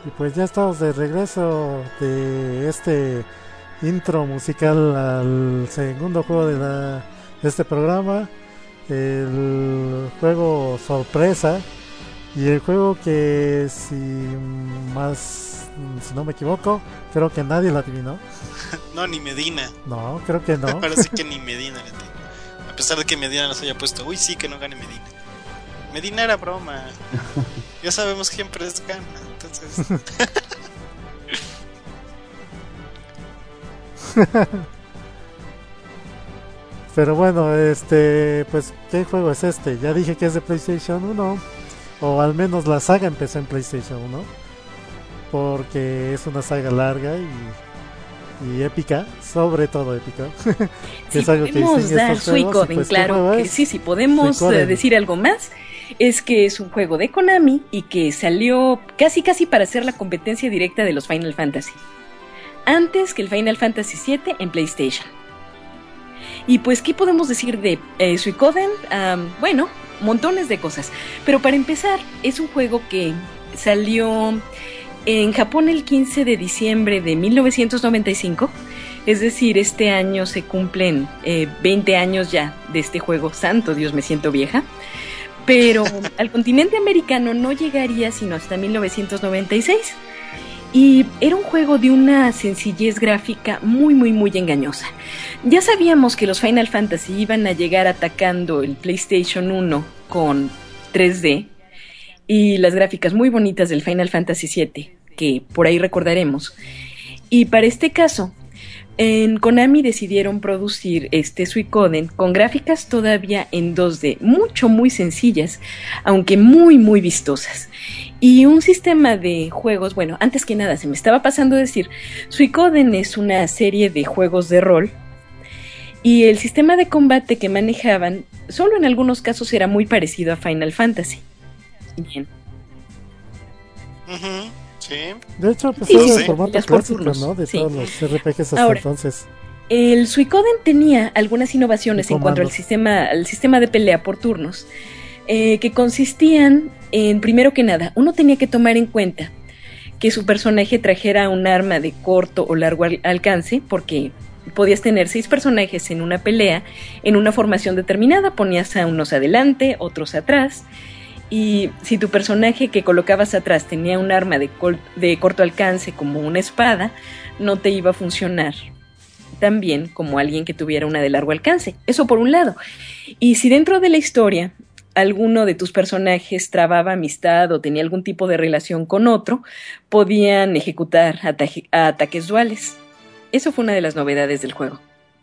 Y pues ya estamos de regreso de este intro musical al segundo juego de, la, de este programa, el juego sorpresa, y el juego que, si más, si no me equivoco, creo que nadie lo adivinó. No, ni Medina. No, creo que no. Ahora sí que ni Medina le tiene. A pesar de que Medina nos haya puesto, uy, sí, que no gane Medina. Medina era broma. Ya sabemos quién es gana, entonces. Pero bueno, este, pues, ¿qué juego es este? Ya dije que es de PlayStation uno, o al menos la saga empezó en PlayStation uno, porque es una saga larga y, y épica, sobre todo épica. Si es algo podemos que dar Suicoden, pues, claro que sí, si podemos Suicoden. decir algo más, es que es un juego de Konami y que salió casi casi para hacer la competencia directa de los Final Fantasy, antes que el Final Fantasy siete en PlayStation. Y pues, ¿qué podemos decir de eh, Suicoden? Um, bueno, montones de cosas, pero para empezar, es un juego que salió en Japón el quince de diciembre de mil novecientos noventa y cinco, es decir, este año se cumplen eh, veinte años ya de este juego. Santo Dios, me siento vieja. Pero al continente americano no llegaría sino hasta mil novecientos noventa y seis. Y era un juego de una sencillez gráfica muy, muy, muy engañosa. Ya sabíamos que los Final Fantasy iban a llegar atacando el PlayStation uno con tres D y las gráficas muy bonitas del Final Fantasy siete, que por ahí recordaremos. Y para este caso, en Konami decidieron producir este Suicoden con gráficas todavía en dos D, mucho muy sencillas, aunque muy muy vistosas. Y un sistema de juegos, bueno, antes que nada se me estaba pasando a decir, Suicoden es una serie de juegos de rol, y el sistema de combate que manejaban, solo en algunos casos era muy parecido a Final Fantasy. Bien. Uh-huh. Sí. De hecho, pues sí, era sí, el formato sí, clásico, turnos, ¿no? De sí. todos los R P Gs hasta Ahora, entonces. El Suicoden tenía algunas innovaciones en cuanto al sistema, al sistema de pelea por turnos, eh, que consistían en, primero que nada, uno tenía que tomar en cuenta que su personaje trajera un arma de corto o largo al- alcance, porque podías tener seis personajes en una pelea en una formación determinada, ponías a unos adelante, otros atrás. Y si tu personaje que colocabas atrás tenía un arma de, col- de corto alcance como una espada, no te iba a funcionar tan bien como alguien que tuviera una de largo alcance. Eso por un lado. Y si dentro de la historia alguno de tus personajes trababa amistad o tenía algún tipo de relación con otro, podían ejecutar ata- ataques duales. Eso fue una de las novedades del juego.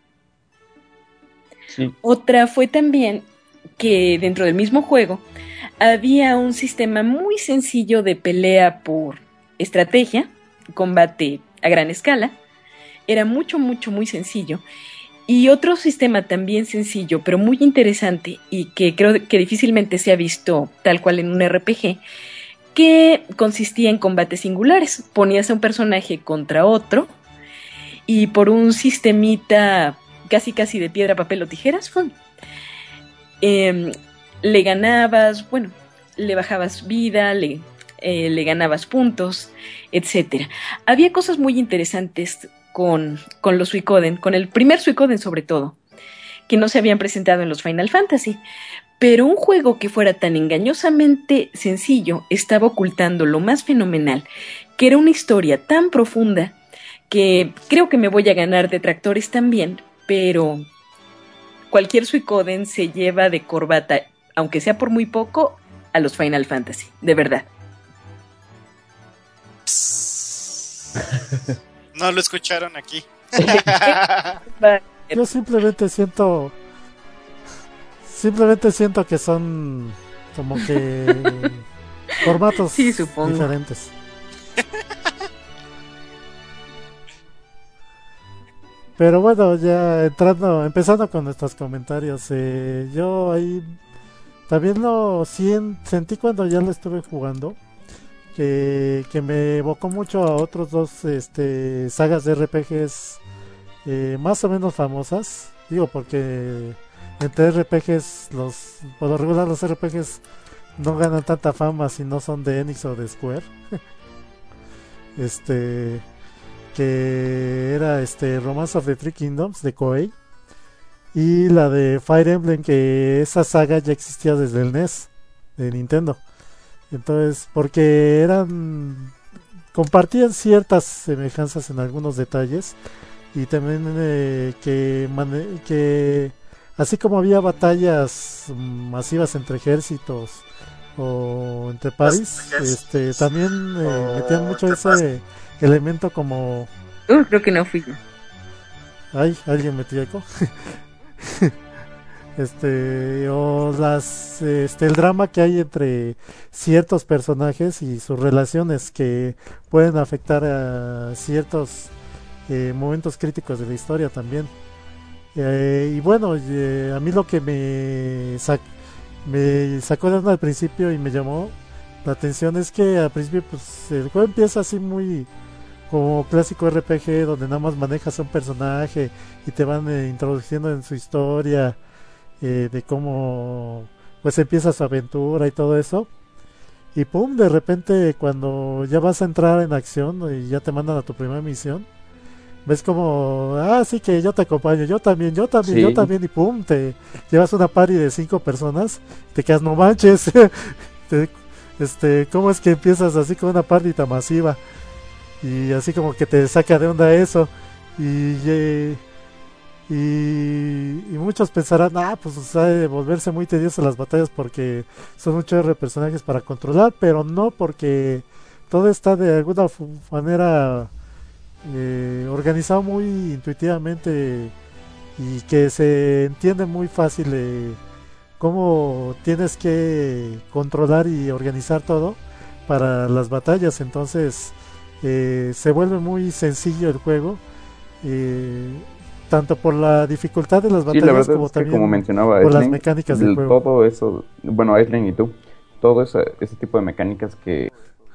Sí. Otra fue también que dentro del mismo juego había un sistema muy sencillo de pelea por estrategia, combate a gran escala. Era mucho, mucho, muy sencillo. Y otro sistema también sencillo, pero muy interesante y que creo que difícilmente se ha visto tal cual en un R P G, que consistía en combates singulares. Ponías a un personaje contra otro y por un sistemita casi casi de piedra, papel o tijeras, ¡fum! Eh, le ganabas, bueno, le bajabas vida, le, eh, le ganabas puntos, etcétera. Había cosas muy interesantes con, con los Suicoden, con el primer Suicoden sobre todo, que no se habían presentado en los Final Fantasy. Pero un juego que fuera tan engañosamente sencillo estaba ocultando lo más fenomenal, que era una historia tan profunda que creo que me voy a ganar detractores también, pero cualquier Suicoden se lleva de corbata, aunque sea por muy poco, a los Final Fantasy, de verdad. No lo escucharon aquí. Yo simplemente siento simplemente siento que son como que formatos sí, supongo. diferentes. Pero bueno, ya entrando, empezando con nuestros comentarios, eh, yo ahí también lo sien- sentí cuando ya lo estuve jugando, que, que me evocó mucho a otros dos este, sagas de R P Gs eh, más o menos famosas, digo porque entre R P Gs, los, por lo regular los R P Gs no ganan tanta fama si no son de Enix o de Square. este que era este Romance of the Three Kingdoms de Koei, y la de Fire Emblem, que esa saga ya existía desde el N E S de Nintendo. Entonces, porque eran compartían ciertas semejanzas en algunos detalles, y también eh, que, mane- que así como había batallas masivas entre ejércitos o entre país, este, también eh, metían mucho ese elemento como... Uh, creo que no fui yo. Ay, alguien metió eco. este o las este el drama que hay entre ciertos personajes y sus relaciones, que pueden afectar a ciertos eh, momentos críticos de la historia también. Eh, y bueno, eh, a mí lo que me, sac me sacó de onda al principio y me llamó la atención es que al principio pues el juego empieza así muy como clásico R P G, donde nada más manejas a un personaje y te van eh, introduciendo en su historia, eh, de cómo pues empieza su aventura y todo eso. Y pum, de repente cuando ya vas a entrar en acción y ya te mandan a tu primera misión, ves como, ah, sí, que yo te acompaño, yo también, yo también, sí. yo también, y pum, te llevas una party de cinco personas, te quedas, no manches, te, este, ¿cómo es que empiezas así con una party tan masiva? Y así como que te saca de onda eso, y, y, y muchos pensarán, ah, pues ha de volverse muy tedioso las batallas porque son muchos personajes para controlar, pero no, porque todo está de alguna manera eh, organizado muy intuitivamente, y que se entiende muy fácil eh, cómo tienes que controlar y organizar todo para las batallas. Entonces eh, se vuelve muy sencillo el juego, eh, tanto por la dificultad de las batallas, sí, la verdad como es que también como mencionaba por Aisling, las mecánicas del juego. Todo eso, bueno, Aisling y tú, todo eso, ese tipo de mecánicas que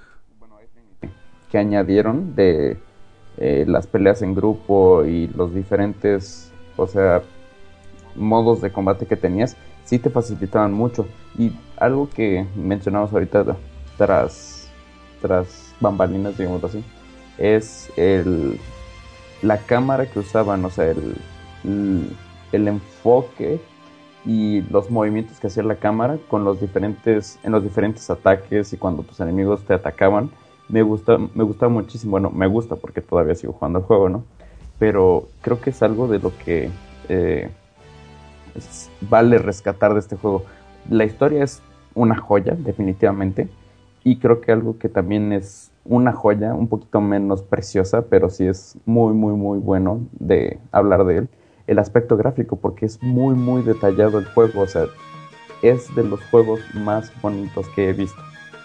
que añadieron de eh, las peleas en grupo y los diferentes, o sea, modos de combate que tenías, sí te facilitaban mucho. Y algo que mencionamos ahorita tras tras bambalinas, digamos así, es el la cámara que usaban, o sea, el, el, el enfoque y los movimientos que hacía la cámara con los diferentes, en los diferentes ataques y cuando tus enemigos te atacaban. Me gusta, me gusta muchísimo. Bueno, me gusta porque todavía sigo jugando el juego, ¿no? Pero creo que es algo de lo que eh, es, vale rescatar de este juego. La historia es una joya, definitivamente. Y creo que algo que también es una joya, un poquito menos preciosa, pero sí es muy, muy, muy bueno de hablar de él. El aspecto gráfico, porque es muy, muy detallado el juego. O sea, es de los juegos más bonitos que he visto.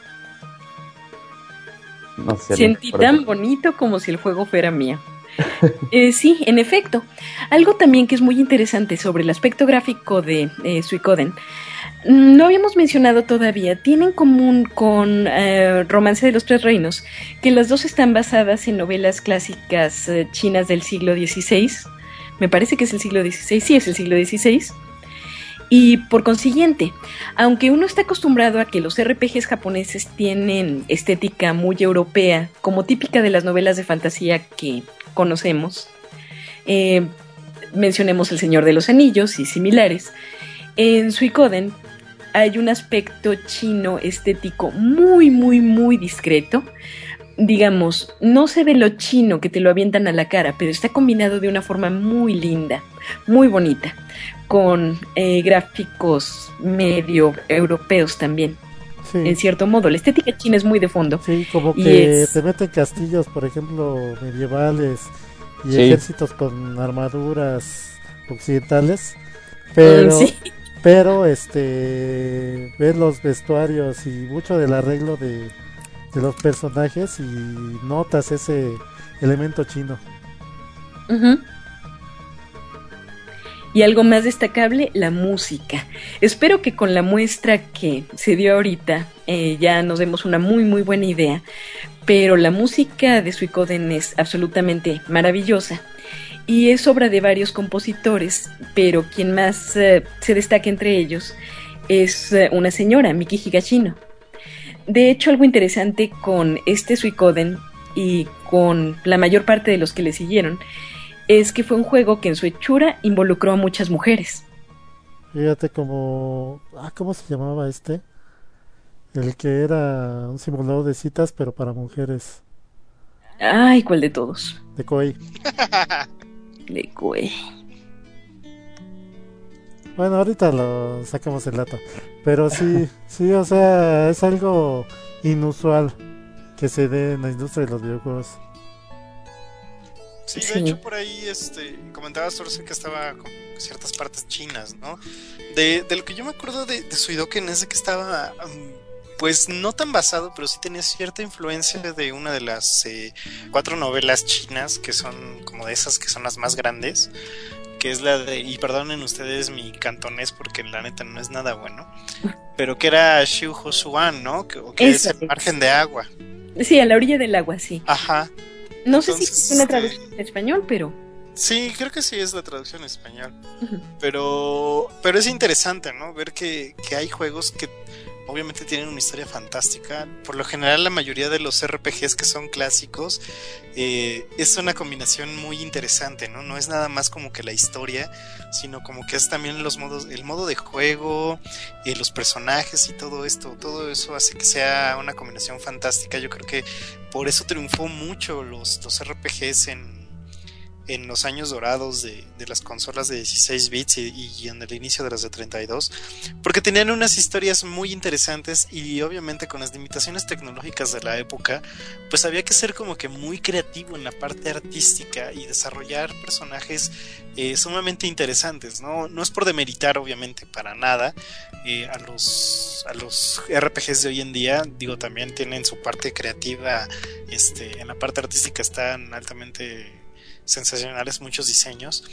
No sé, sentí tan bonito como si el juego fuera mío. eh, sí, en efecto. Algo también que es muy interesante sobre el aspecto gráfico de eh, Suikoden, no habíamos mencionado todavía, tiene en común con eh, Romance de los Tres Reinos, que las dos están basadas en novelas clásicas eh, chinas del siglo dieciséis. Me parece que es el siglo dieciséis, sí, es el siglo dieciséis. Y por consiguiente, aunque uno está acostumbrado a que los R P Gs japoneses tienen estética muy europea, como típica de las novelas de fantasía que conocemos, eh, mencionemos El Señor de los Anillos y similares, en Suikoden hay un aspecto chino estético muy, muy, muy discreto. Digamos, no se ve lo chino que te lo avientan a la cara, pero está combinado de una forma muy linda, muy bonita, con eh, gráficos medio europeos también. Sí. En cierto modo, la estética china es muy de fondo. Sí, como que es... te meten castillos, por ejemplo, medievales y sí. ejércitos con armaduras occidentales, pero, sí. pero este, ves los vestuarios y mucho del arreglo de de los personajes y notas ese elemento chino. Uh-huh. Y algo más destacable, la música. Espero que con la muestra que se dio ahorita eh, ya nos demos una muy muy buena idea, pero la música de Suikoden es absolutamente maravillosa y es obra de varios compositores, pero quien más eh, se destaca entre ellos es eh, una señora, Miki Higashino. De hecho, algo interesante con este Suikoden y con la mayor parte de los que le siguieron, es que fue un juego que en su hechura involucró a muchas mujeres. Fíjate como... Ah, ¿cómo se llamaba este? El que era un simulador de citas, pero para mujeres. Ay, ¿cuál de todos? De Koei. De Koei. Bueno, ahorita lo sacamos el dato. Pero sí, sí, o sea, es algo inusual que se dé en la industria de los videojuegos. Sí, de Sí. hecho por ahí este, comentaba Sorce que estaba con ciertas partes chinas, ¿no? De, de lo que yo me acuerdo de, de Suidoken es de que estaba, um, pues no tan basado, pero sí tenía cierta influencia de una de las eh, cuatro novelas chinas, que son como de esas que son las más grandes, que es la de, y perdonen ustedes mi cantonés porque la neta no es nada bueno, pero que era Xiu Hosuan, ¿no? Que, o que Esa es el es. margen de agua. Sí, a la orilla del agua, sí. Ajá. No sé Entonces, si es una este, traducción en español, pero... Sí, creo que sí es la traducción en español. Ujú. Pero, pero es interesante, ¿no? Ver que, que hay juegos que obviamente tienen una historia fantástica. Por lo general, la mayoría de los R P Gs que son clásicos eh, es una combinación muy interesante, ¿no? No es nada más como que la historia, sino como que es también los modos, el modo de juego, eh, los personajes y todo esto. Todo eso hace que sea una combinación fantástica. Yo creo que por eso triunfó mucho los, los R P Gs en en los años dorados de, de las consolas de dieciséis bits y, y en el inicio de las de treinta y dos, porque tenían unas historias muy interesantes y obviamente con las limitaciones tecnológicas de la época, pues había que ser como que muy creativo en la parte artística y desarrollar personajes eh, sumamente interesantes, ¿no? No es por demeritar obviamente para nada eh, a los a los R P Gs de hoy en día, digo, también tienen su parte creativa, este, en la parte artística están altamente sensacionales muchos diseños,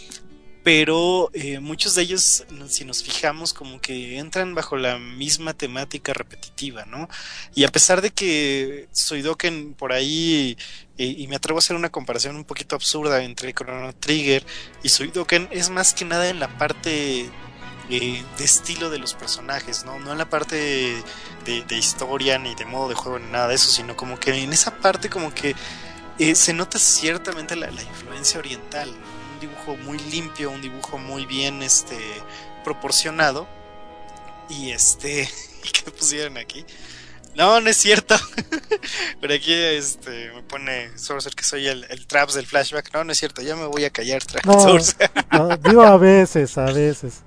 pero eh, muchos de ellos, si nos fijamos, como que entran bajo la misma temática repetitiva, ¿no? Y a pesar de que Suidoken por ahí, eh, y me atrevo a hacer una comparación un poquito absurda entre Chrono Trigger y Suidoken, es más que nada en la parte eh, de estilo de los personajes, ¿no? No en la parte de, de, de historia ni de modo de juego ni nada de eso, sino como que en esa parte como que Eh, se nota ciertamente la, la influencia oriental, un dibujo muy limpio, un dibujo muy bien este proporcionado y este y que pusieron aquí. No, no es cierto. Pero aquí este me pone Sorcerer que soy el, el Traps del flashback. No, no es cierto, ya me voy a callar, Traps. No, no, digo a veces, a veces.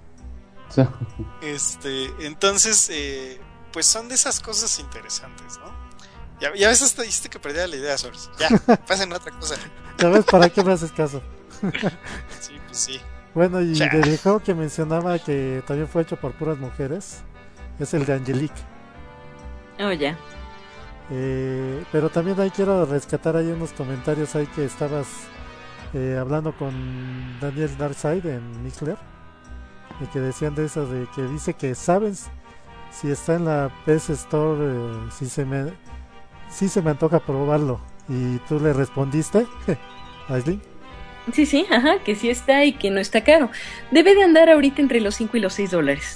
Este, entonces, eh, pues son de esas cosas interesantes, ¿no? Ya, ya ves, hasta dijiste que perdía la idea, Source. Ya, pasen a otra cosa. ¿Ya ves para qué me haces caso? Sí, pues sí. Bueno, y Ya. del juego que mencionaba que también fue hecho por puras mujeres, es el de Angelique. Oh, ya. Eh, pero también ahí quiero rescatar ahí unos comentarios ahí que estabas eh, hablando con Daniel Darkseid en Mixler, y que decían de eso, de que dice que sabes si está en la P S Store, eh, si se me si se me antoja probarlo, y tú le respondiste, Aislinn. Sí, sí, ajá, que sí está y que no está caro. Debe de andar ahorita entre los cinco y los seis dólares.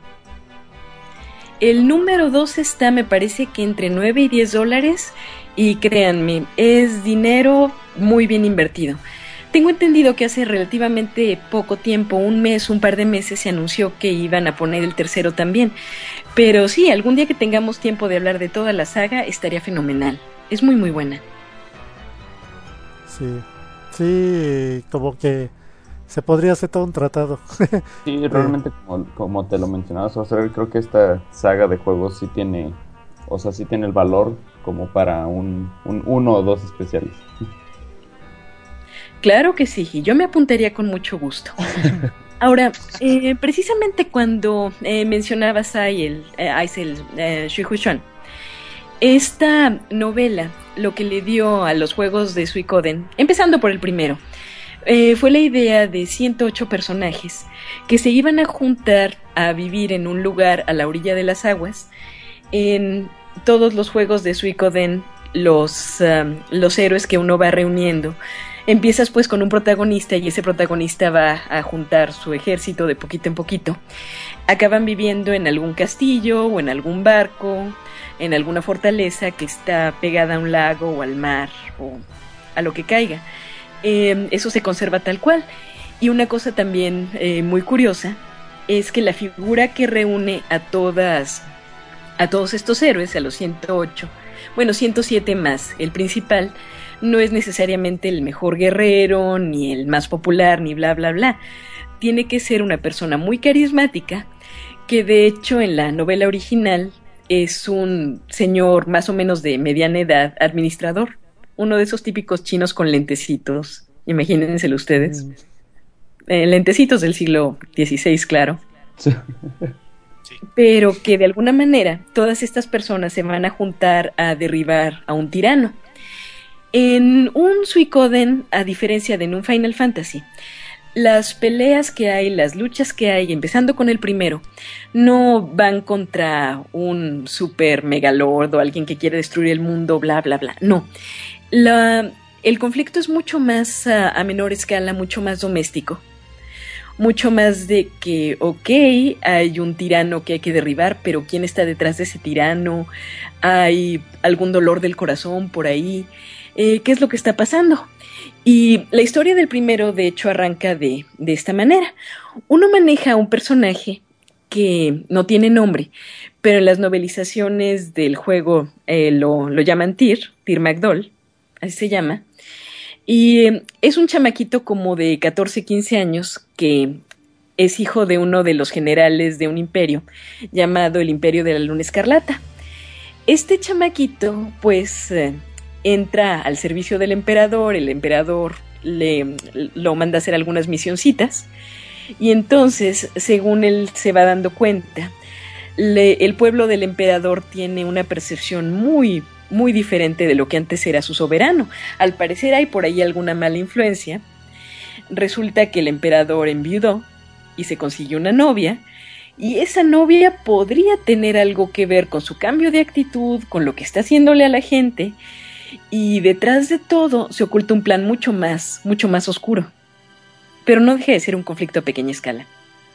El número dos está, me parece que entre nueve y diez dólares. Y créanme, es dinero muy bien invertido. Tengo entendido que hace relativamente poco tiempo, un mes, un par de meses, se anunció que iban a poner el tercero también. Pero sí, algún día que tengamos tiempo de hablar de toda la saga, estaría fenomenal. Es muy muy buena. Sí, sí, como que se podría hacer todo un tratado. Sí, realmente como, como te lo mencionabas, o sea, creo que esta saga de juegos sí tiene, o sea, sí tiene el valor como para un, un uno o dos especiales. Claro que sí, y yo me apuntaría con mucho gusto. Ahora, eh, precisamente cuando eh, mencionabas ahí el, eh, el eh, Shuihushon, esta novela, lo que le dio a los juegos de Suikoden, empezando por el primero, eh, fue la idea de ciento ocho personajes que se iban a juntar a vivir en un lugar a la orilla de las aguas. En todos los juegos de Suikoden, los, um, los héroes que uno va reuniendo Empiezas pues con un protagonista y ese protagonista va a juntar su ejército de poquito en poquito. Acaban viviendo en algún castillo o en algún barco, en alguna fortaleza que está pegada a un lago o al mar o a lo que caiga. Eh, eso se conserva tal cual. Y una cosa también eh, muy curiosa es que la figura que reúne a todas, a todos estos héroes, a los ciento ocho, bueno, ciento siete más, el principal, no es necesariamente el mejor guerrero, ni el más popular, ni bla, bla, bla. Tiene que ser una persona muy carismática, que de hecho en la novela original es un señor más o menos de mediana edad, administrador, uno de esos típicos chinos con lentecitos, imagínenselo ustedes. Mm. Eh, lentecitos del siglo dieciséis, claro. Sí. Pero que de alguna manera todas estas personas se van a juntar a derribar a un tirano. En un Suikoden, a diferencia de en un Final Fantasy, las peleas que hay, las luchas que hay, empezando con el primero, no van contra un super megalord o alguien que quiere destruir el mundo, bla, bla, bla. No. La, el conflicto es mucho más uh, a menor escala, mucho más doméstico. Mucho más de que, ok, hay un tirano que hay que derribar, pero ¿quién está detrás de ese tirano? ¿Hay algún dolor del corazón por ahí? Eh, ¿Qué es lo que está pasando? Y la historia del primero, de hecho, arranca de, de esta manera. Uno maneja a un personaje que no tiene nombre, pero en las novelizaciones del juego eh, lo, lo llaman Tyr, Tyr Magdol, así se llama. Y eh, es un chamaquito como de catorce, quince años que es hijo de uno de los generales de un imperio llamado el Imperio de la Luna Escarlata. Este chamaquito pues eh, entra al servicio del emperador, el emperador le, lo manda a hacer algunas misioncitas y entonces, según él se va dando cuenta, le, el pueblo del emperador tiene una percepción muy muy diferente de lo que antes era su soberano. Al parecer hay por ahí alguna mala influencia. Resulta que el emperador enviudó y se consiguió una novia, y esa novia podría tener algo que ver con su cambio de actitud, con lo que está haciéndole a la gente, y detrás de todo se oculta un plan mucho más, mucho más oscuro. Pero no deja de ser un conflicto a pequeña escala.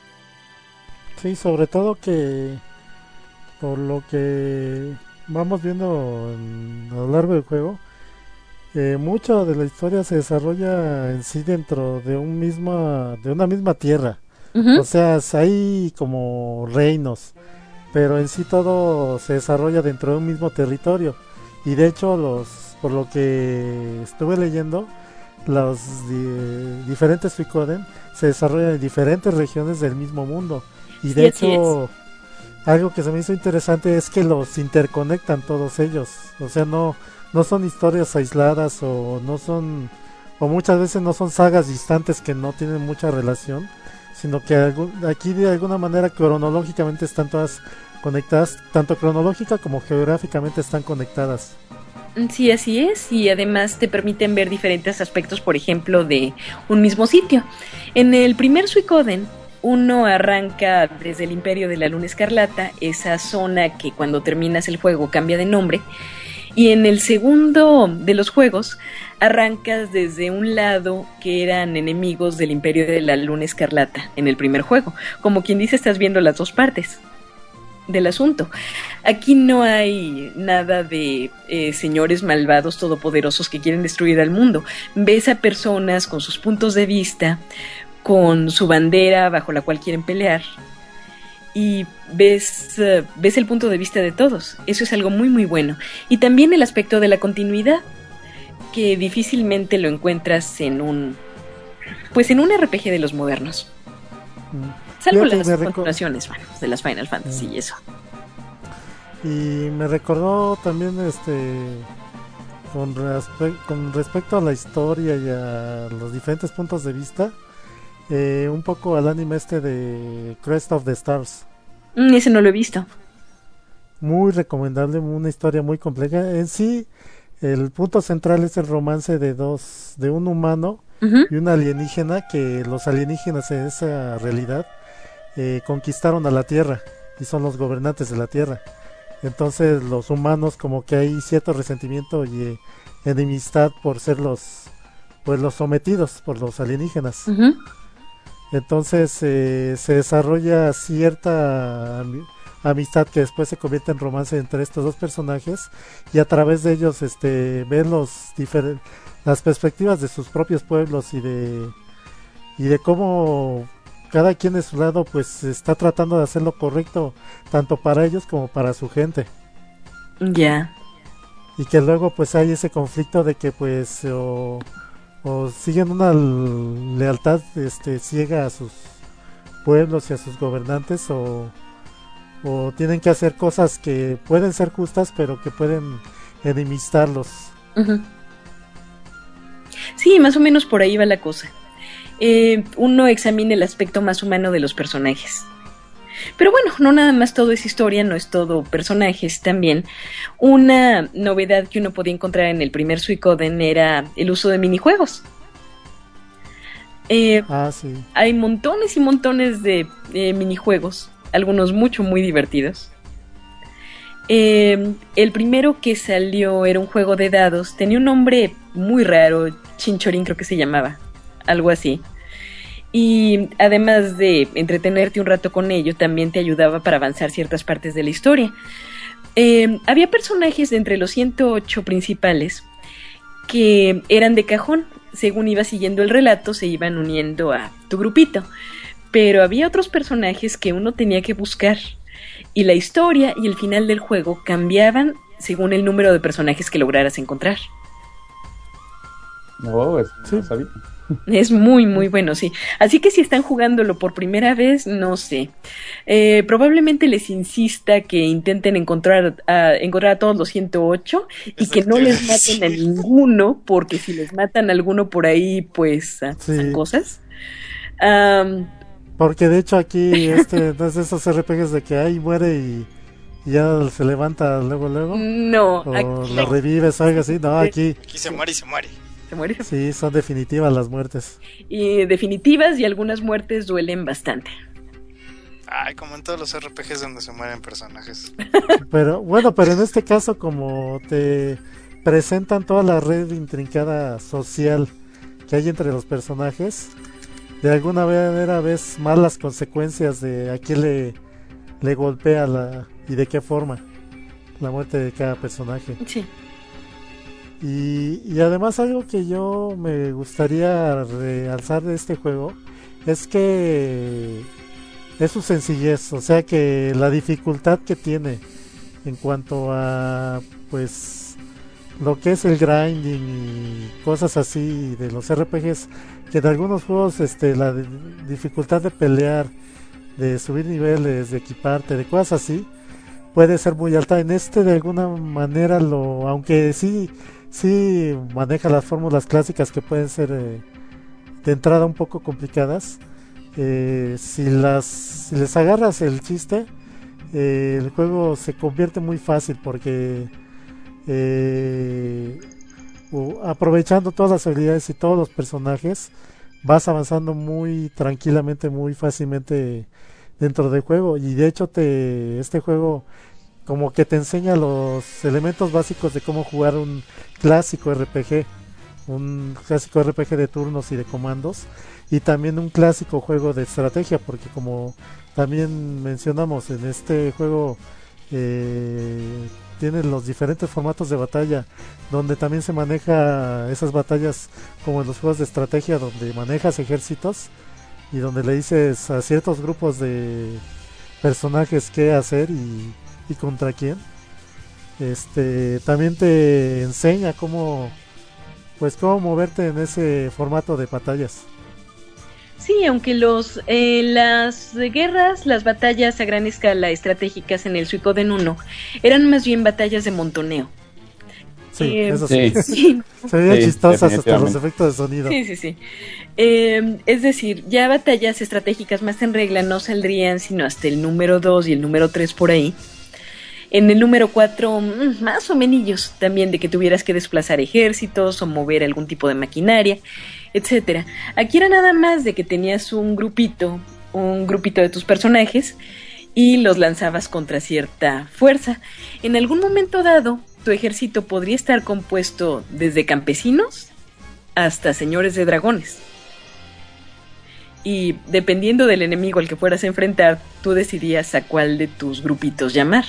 Sí, sobre todo que por lo que vamos viendo en, a lo largo del juego, eh, mucho de la historia se desarrolla en sí dentro de un misma, de una misma tierra. Uh-huh. O sea, hay como reinos, pero en sí todo se desarrolla dentro de un mismo territorio. Y de hecho, los, por lo que estuve leyendo, los di, diferentes Suikoden se desarrollan en diferentes regiones del mismo mundo. Y de sí, hecho, algo que se me hizo interesante es que los interconectan todos ellos. O sea, no, no son historias aisladas o no son, o muchas veces no son sagas distantes que no tienen mucha relación, sino que algún, aquí de alguna manera cronológicamente están todas conectadas, tanto cronológica como geográficamente están conectadas. Sí, así es, y además te permiten ver diferentes aspectos, por ejemplo, de un mismo sitio. En el primer Suikoden, uno arranca desde el Imperio de la Luna Escarlata, esa zona que cuando terminas el juego cambia de nombre, y en el segundo de los juegos arrancas desde un lado que eran enemigos del Imperio de la Luna Escarlata en el primer juego. Como quien dice, estás viendo las dos partes del asunto. Aquí no hay nada de eh, señores malvados todopoderosos que quieren destruir al mundo. Ves a personas con sus puntos de vista, con su bandera bajo la cual quieren pelear, y ves, uh, ves el punto de vista de todos. Eso es algo muy muy bueno. Y también el aspecto de la continuidad, que difícilmente lo encuentras en un pues en un R P G de los modernos. Mm. Salvo las continuaciones, bueno, de las Final Fantasy mm. y eso. Y me recordó también este con, respe- con respecto a la historia y a los diferentes puntos de vista, eh, un poco al anime este de Crest of the Stars. Mm, ese no lo he visto. Muy recomendable, una historia muy compleja. En sí, el punto central es el romance de dos, de un humano uh-huh. y una alienígena, que los alienígenas en esa realidad eh, conquistaron a la Tierra y son los gobernantes de la Tierra. Entonces los humanos como que hay cierto resentimiento y eh, enemistad por ser los pues los sometidos por los alienígenas. Uh-huh. Entonces eh, se desarrolla cierta am- amistad que después se convierte en romance entre estos dos personajes, y a través de ellos este ven los difer- las perspectivas de sus propios pueblos y de y de cómo cada quien de su lado pues está tratando de hacer lo correcto tanto para ellos como para su gente. Ya. Yeah. Y que luego pues hay ese conflicto de que pues o, o siguen una lealtad este ciega a sus pueblos y a sus gobernantes, o, o tienen que hacer cosas que pueden ser justas pero que pueden enemistarlos. Uh-huh. Sí, más o menos por ahí va la cosa. Eh, uno examina el aspecto más humano de los personajes. Pero bueno, no nada más todo es historia, no es todo personajes también. Una novedad que uno podía encontrar en el primer Suikoden era el uso de minijuegos. Eh, ah, sí. Hay montones y montones de eh, minijuegos, algunos mucho, muy divertidos. Eh, el primero que salió era un juego de dados, tenía un nombre muy raro, Chinchorín creo que se llamaba, algo así. Y además de entretenerte un rato con ello, también te ayudaba para avanzar ciertas partes de la historia. Eh, había personajes de entre los ciento ocho principales que eran de cajón. Según ibas siguiendo el relato, se iban uniendo a tu grupito. Pero había otros personajes que uno tenía que buscar. Y la historia y el final del juego cambiaban según el número de personajes que lograras encontrar. No, es, sí. no sabía. Es muy, muy bueno, sí. Así que si están jugándolo por primera vez, no sé. Eh, probablemente les insista que intenten encontrar a, encontrar a todos los ciento ocho y que no les maten a ninguno, porque si les matan a alguno por ahí, pues pasan sí. cosas. Um, porque de hecho aquí este no es de esos R P Gs de que ahí muere y, y ya se levanta luego, luego. No. O aquí, lo revives o algo así. No, aquí. Aquí se muere y se muere. ¿Se muere? Sí, son definitivas las muertes. Y definitivas, y algunas muertes duelen bastante. Ay, como en todos los R P Gs donde se mueren personajes. Pero bueno, pero en este caso como te presentan toda la red intrincada social que hay entre los personajes, de alguna manera ves más las consecuencias de a quién le, le golpea la, y de qué forma la muerte de cada personaje. Sí. Y, y además algo que yo me gustaría realzar de este juego es que es su sencillez, o sea que la dificultad que tiene en cuanto a pues lo que es el grinding y cosas así de los R P Gs, que en algunos juegos este la de, dificultad de pelear, de subir niveles, de equiparte, de cosas así puede ser muy alta. En este de alguna manera lo, aunque sí sí maneja las fórmulas clásicas que pueden ser eh, de entrada un poco complicadas, eh, si las si les agarras el chiste, eh, el juego se convierte muy fácil porque eh, uh, aprovechando todas las habilidades y todos los personajes vas avanzando muy tranquilamente, muy fácilmente dentro del juego. Y de hecho te este juego como que te enseña los elementos básicos de cómo jugar un clásico R P G, un clásico R P G de turnos y de comandos, y también un clásico juego de estrategia, porque como también mencionamos, en este juego eh, tienen los diferentes formatos de batalla, donde también se maneja esas batallas como en los juegos de estrategia, donde manejas ejércitos y donde le dices a ciertos grupos de personajes qué hacer y y contra quién. Este también te enseña cómo pues cómo moverte en ese formato de batallas. Sí, aunque los eh, las guerras, las batallas a gran escala estratégicas en el Suikoden uno eran más bien batallas de montoneo. Sí, eh, eso sí. sí. sí. Se veían Sí, chistosas hasta los efectos de sonido. Sí, sí, sí. Eh, es decir, ya batallas estratégicas más en regla no saldrían sino hasta el número dos y el número tres por ahí. En el número cuatro, más o menos también de que tuvieras que desplazar ejércitos o mover algún tipo de maquinaria, etcétera. Aquí era nada más de que tenías un grupito, un grupito de tus personajes y los lanzabas contra cierta fuerza. En algún momento dado, tu ejército podría estar compuesto desde campesinos hasta señores de dragones. Y dependiendo del enemigo al que fueras a enfrentar, tú decidías a cuál de tus grupitos llamar.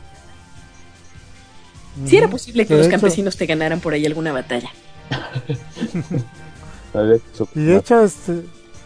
Mm, sí era posible que los hecho... campesinos te ganaran por ahí alguna batalla. Y de hecho, este...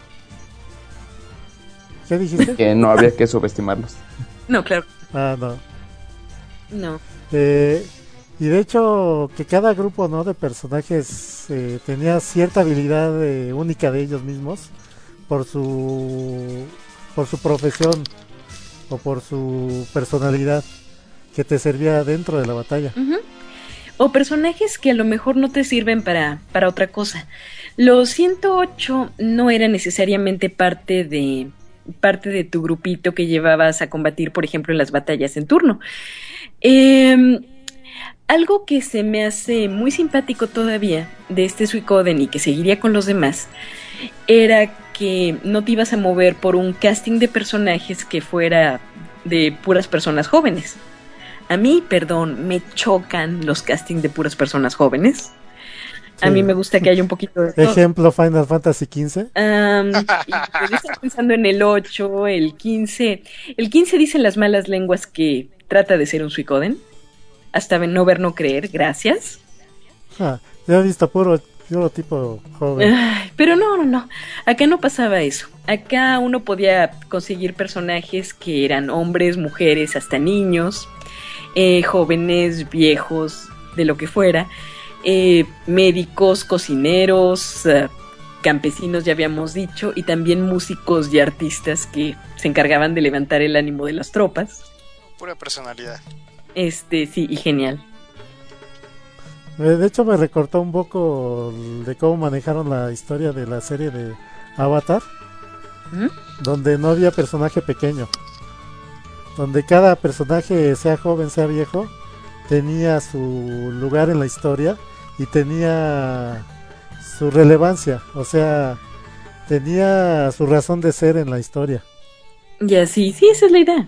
¿qué dijiste? Que no había que subestimarlos. No, claro. Ah, no. No. Eh, y de hecho, que cada grupo, ¿no?, de personajes eh, tenía cierta habilidad eh, única de ellos mismos por su por su profesión o por su personalidad que te servía dentro de la batalla. Uh-huh. O personajes que a lo mejor no te sirven para, para otra cosa. Los ciento ocho no eran necesariamente parte de parte de tu grupito que llevabas a combatir, por ejemplo, en las batallas en turno. Eh, algo que se me hace muy simpático todavía de este Suicoden y que seguiría con los demás era que no te ibas a mover por un casting de personajes que fuera de puras personas jóvenes. A mí, perdón, me chocan los castings de puras personas jóvenes. Sí. A mí me gusta que haya un poquito de... Ejemplo, Final Fantasy quince. Um, y yo estaba pensando en el ocho, el quince. El quince dicen las malas lenguas que trata de ser un Suicoden. Hasta no ver, no creer, gracias. Ah, ya he visto puro, puro tipo joven. Ay, pero no, no, no. Acá no pasaba eso. Acá uno podía conseguir personajes que eran hombres, mujeres, hasta niños, eh, jóvenes, viejos, de lo que fuera. Eh, médicos, cocineros, uh, campesinos, ya habíamos dicho, y también músicos y artistas que se encargaban de levantar el ánimo de las tropas. Pura personalidad. Este, sí, y genial. De hecho, me recortó un poco de cómo manejaron la historia de la serie de Avatar, ¿Mm? donde no había personaje pequeño, donde cada personaje, sea joven, sea viejo, tenía su lugar en la historia y tenía su relevancia, o sea, tenía su razón de ser en la historia. Ya, sí, sí, esa es la idea.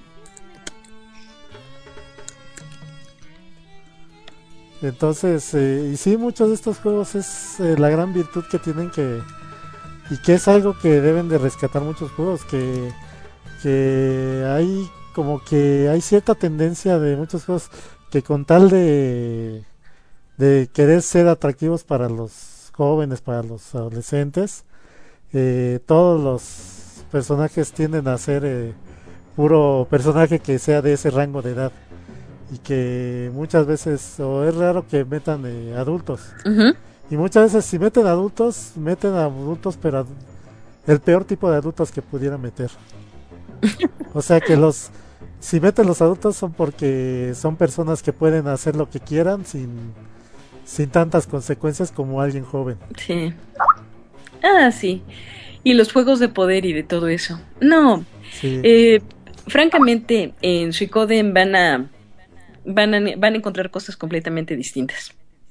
Entonces, eh, y sí, muchos de estos juegos es eh, la gran virtud que tienen, que y que es algo que deben de rescatar muchos juegos, que, que hay como que hay cierta tendencia de muchos juegos que con tal de, de querer ser atractivos para los jóvenes, para los adolescentes, eh, todos los personajes tienden a ser eh, puro personaje que sea de ese rango de edad. Y que muchas veces, o es raro que metan eh, adultos. Uh-huh. Y muchas veces si meten adultos, meten a adultos, pero el peor tipo de adultos que pudieran meter. O sea que los, si meten los adultos son porque son personas que pueden hacer lo que quieran sin, sin tantas consecuencias como alguien joven. Sí. Ah, sí. Y los juegos de poder y de todo eso. No. Sí. Eh, francamente, en Suicoden van a... Van a, van a encontrar cosas completamente distintas.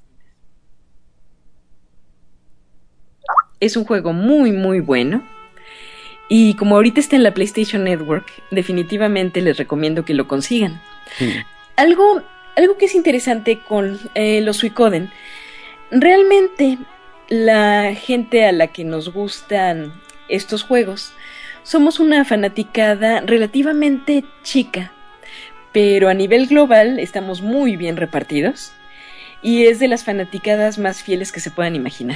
Es un juego muy muy bueno y como ahorita está en la PlayStation Network, definitivamente les recomiendo que lo consigan. Sí. Algo, algo que es interesante con eh, los Suicoden, realmente la gente a la que nos gustan estos juegos somos una fanaticada relativamente chica. Pero a nivel global estamos muy bien repartidos y es de las fanaticadas más fieles que se puedan imaginar.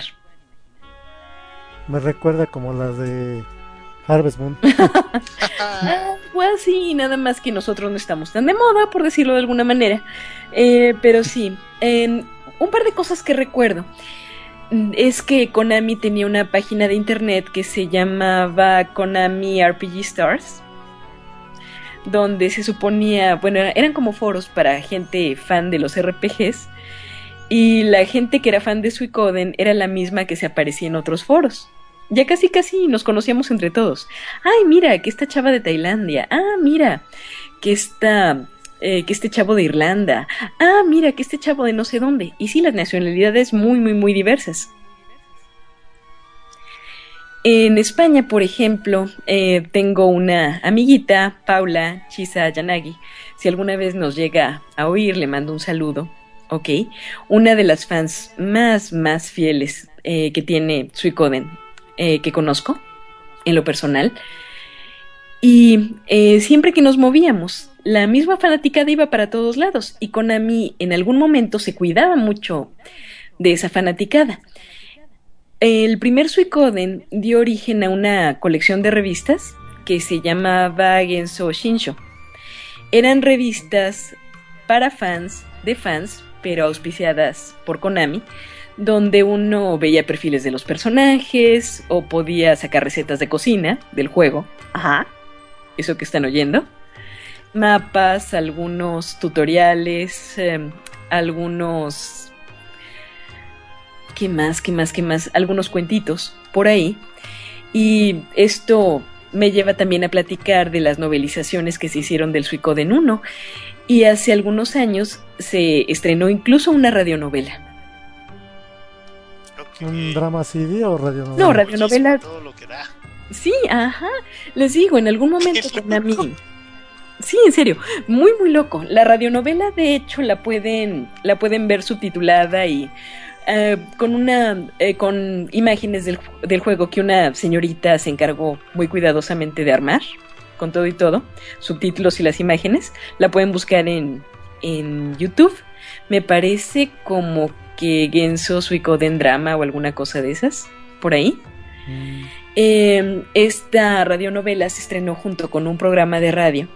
Me recuerda como las de Harvest Moon. ah, pues sí, nada más que nosotros no estamos tan de moda, por decirlo de alguna manera. Eh, pero sí, eh, un par de cosas que recuerdo. Es que Konami tenía una página de internet que se llamaba Konami R P G Stars, donde se suponía, bueno, eran como foros para gente fan de los R P Gs, y la gente que era fan de Suicoden era la misma que se aparecía en otros foros. Ya casi casi nos conocíamos entre todos. Ay, mira, que esta chava de Tailandia. Ah, mira, que esta, eh, que este chavo de Irlanda. Ah, mira, que este chavo de no sé dónde. Y sí, las nacionalidades muy, muy, muy diversas. En España, por ejemplo, eh, tengo una amiguita, Paula Chisa Yanagi. Si alguna vez nos llega a oír, le mando un saludo. ¿ok? Una de las fans más, más fieles eh, que tiene Suicoden, eh, que conozco, en lo personal. Y eh, siempre que nos movíamos, la misma fanaticada iba para todos lados, y Konami en algún momento se cuidaba mucho de esa fanaticada. El primer Suicoden dio origen a una colección de revistas que se llamaba Gensou Shinsho. Eran revistas para fans de fans, pero auspiciadas por Konami, donde uno veía perfiles de los personajes o podía sacar recetas de cocina del juego. Ajá, eso que están oyendo. Mapas, algunos tutoriales, eh, algunos... ¿Qué más? ¿Qué más? ¿Qué más? Algunos cuentitos por ahí. Y esto me lleva también a platicar de las novelizaciones que se hicieron del Suicoden uno. Y hace algunos años se estrenó incluso una radionovela. Okay. ¿Un drama C D o radionovela? No, radionovela. Todo lo que da. Sí, ajá. Les digo, en algún momento Konami... Sí, en serio, muy muy loco. La radionovela, de hecho, la pueden, la pueden ver subtitulada y... Uh, con una eh, con imágenes del, del juego que una señorita se encargó muy cuidadosamente de armar, con todo y todo, subtítulos y las imágenes. La pueden buscar en, en YouTube. Me parece como que Gensou Suicoden Drama o alguna cosa de esas, por ahí. Mm. Eh, esta radionovela se estrenó junto con un programa de radio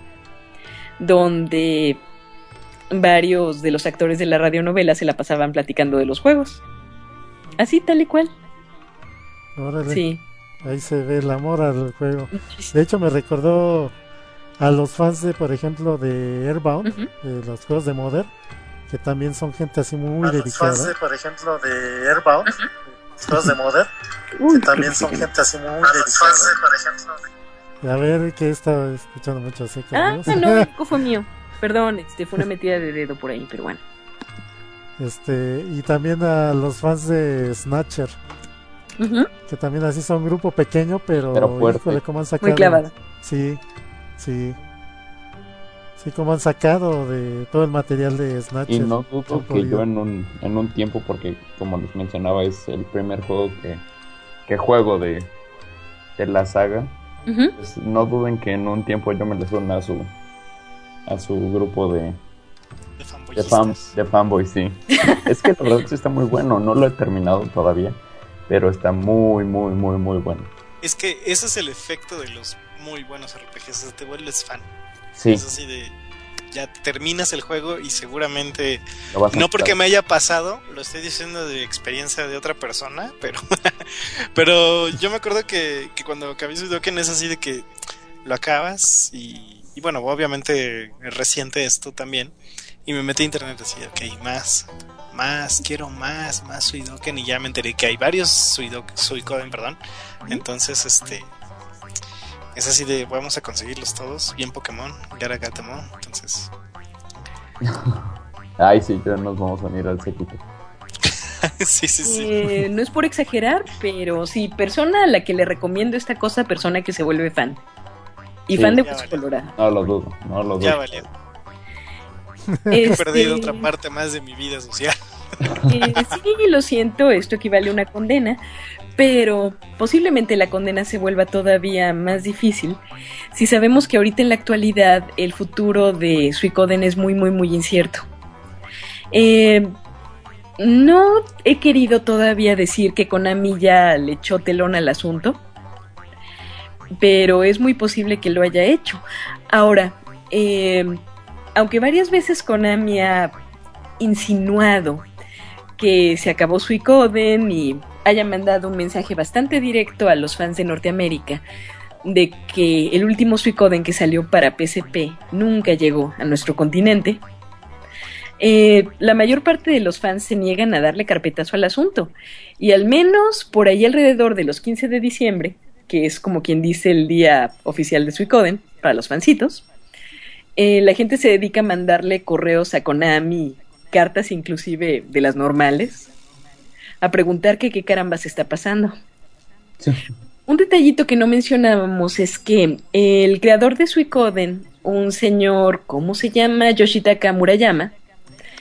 donde varios de los actores de la radionovela se la pasaban platicando de los juegos. Así, tal y cual. Órale. Sí. Ahí se ve el amor al juego. De hecho, me recordó a los fans de, por ejemplo, de Airbound, uh-huh. de los juegos de Modern, que también son gente así muy a dedicada. Los fans de, por ejemplo, de Airbound, uh-huh. los juegos de Modern, Uy, que también son gente así muy a dedicada. Los fans de, por ejemplo, de... A ver, que estaba escuchando mucho así. Ah, no, no, el fue mío. Perdón, este fue una metida de dedo por ahí, pero bueno. Este, y también a los fans de Snatcher, uh-huh. que también así son un grupo pequeño, pero, pero híjole, cómo han sacado. Muy clavado. Sí, sí. Sí, como han sacado de todo el material de Snatcher. Y no dudo que yo en un, en un tiempo, porque como les mencionaba, es el primer juego que, que juego de, de la saga. Uh-huh. Pues no duden que en un tiempo yo me les una a su a su grupo de de, de, fan, de fanboys, sí. Es que la verdad sí está muy bueno, no lo he terminado todavía, pero está muy, muy, muy, muy bueno. Es que ese es el efecto de los muy buenos R P Gs, te vuelves fan. Sí. Es así de, ya terminas el juego y seguramente, no porque me haya pasado, lo estoy diciendo de experiencia de otra persona, pero pero yo me acuerdo que, que cuando acabé Suicoden es así de que lo acabas y Y bueno, obviamente es reciente esto también. Y me metí a internet así, ok, más, más, quiero más, más Suicoden. Y ya me enteré que hay varios Suicoden, perdón. Entonces, este, es así de, vamos a conseguirlos todos. Bien Pokémon, Garagatamon, entonces. Ay, sí, ya nos vamos a unir al séquito. sí, sí, sí. Eh, no es por exagerar, pero sí, persona a la que le recomiendo esta cosa, persona que se vuelve fan. Y sí, fan de Hueso Colorado. No lo dudo, no lo dudo. Ya valió. He este... perdido otra parte más de mi vida social. Eh, sí, lo siento, esto equivale a una condena, pero posiblemente la condena se vuelva todavía más difícil si sabemos que ahorita en la actualidad el futuro de Suicoden es muy, muy, muy incierto. Eh, no he querido todavía decir que Konami ya le echó telón al asunto, pero es muy posible que lo haya hecho. Ahora, eh, aunque varias veces Konami ha insinuado que se acabó Suicoden y haya mandado un mensaje bastante directo a los fans de Norteamérica de que el último Suicoden que salió para P S P nunca llegó a nuestro continente, eh, la mayor parte de los fans se niegan a darle carpetazo al asunto, y al menos por ahí alrededor de los quince de diciembre, que es como quien dice el día oficial de Suicoden para los fancitos, eh, la gente se dedica a mandarle correos a Konami, cartas inclusive de las normales, a preguntar que qué carambas está pasando. Sí. Un detallito que no mencionábamos es que el creador de Suicoden, un señor, ¿cómo se llama? Yoshitaka Murayama,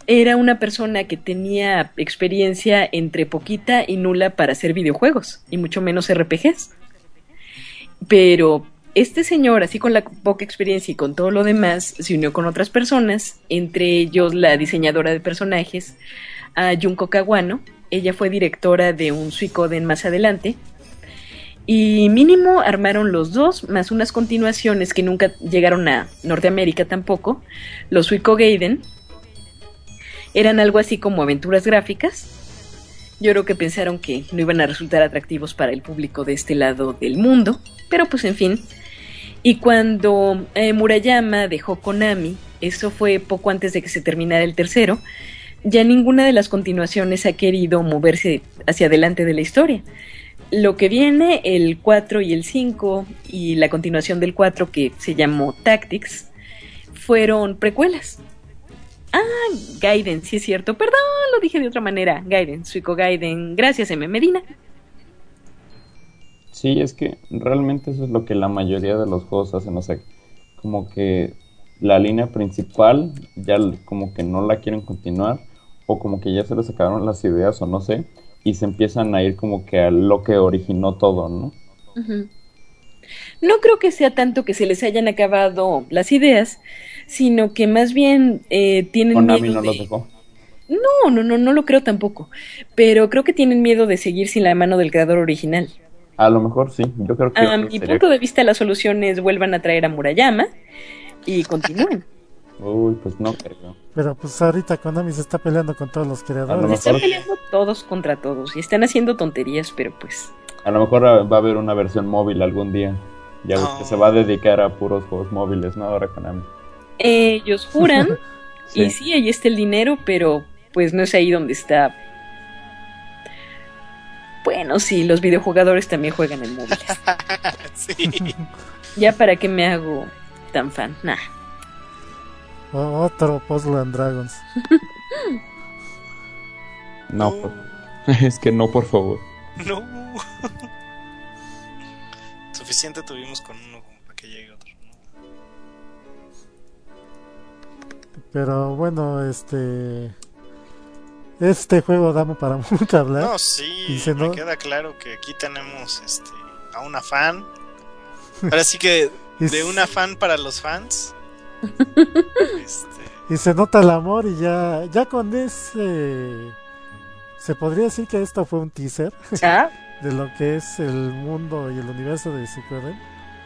era una persona que tenía experiencia entre poquita y nula para hacer videojuegos, y mucho menos R P Gs. Pero este señor, así con la poca experiencia y con todo lo demás, se unió con otras personas, entre ellos la diseñadora de personajes, a Junko Kawano. Ella fue directora de un Suikoden más adelante, y mínimo armaron los dos, más unas continuaciones que nunca llegaron a Norteamérica tampoco, los Suikogaiden. Eran algo así como aventuras gráficas. Yo creo que pensaron que no iban a resultar atractivos para el público de este lado del mundo, pero pues en fin. Y cuando eh, Murayama dejó Konami, eso fue poco antes de que se terminara el tercero, ya ninguna de las continuaciones ha querido moverse hacia adelante de la historia. Lo que viene, el cuatro y el cinco, y la continuación del cuatro, que se llamó Tactics, fueron precuelas. Ah, Gaiden, sí es cierto. Perdón, lo dije de otra manera. Gaiden, Suikogaiden. Gracias, M. Medina. Sí, es que realmente eso es lo que la mayoría de los juegos hacen. O sea, como que la línea principal ya como que no la quieren continuar, o como que ya se les acabaron las ideas, o no sé, y se empiezan a ir como que a lo que originó todo, ¿no? Uh-huh. No creo que sea tanto que se les hayan acabado las ideas, sino que más bien eh, tienen Konami miedo no de... los dejó. No, no, no, no lo creo tampoco. Pero creo que tienen miedo de seguir sin la mano del creador original. A lo mejor sí, yo creo que... A mi sería... punto de vista, la solución es vuelvan a traer a Murayama y continúen. Uy, pues no creo. Pero pues ahorita Konami se está peleando con todos los creadores. mejor... Están peleando todos contra todos y están haciendo tonterías, pero pues... A lo mejor va a haber una versión móvil algún día. Ya ves Oh. que se va a dedicar a puros juegos móviles, ¿no? Ahora Konami. Ellos juran, Sí. y sí, ahí está el dinero, pero pues no es ahí donde está. Bueno, sí, los videojugadores también juegan en móviles. Sí. Ya para qué me hago tan fan, nah. O- otro Puzzle and Dragons. No, por... es que no, por favor. No. Suficiente tuvimos con uno como para que llegue otro, ¿no? Pero bueno, este... Este juego da para mucho hablar. No, sí, Dice, me ¿no? queda claro que aquí tenemos este a una fan. Ahora sí que Y de s- una fan para los fans. Este, Y se nota el amor y ya, ya con ese... Se podría decir que esto fue un teaser Ah, de lo que es el mundo y el universo de Suikoden.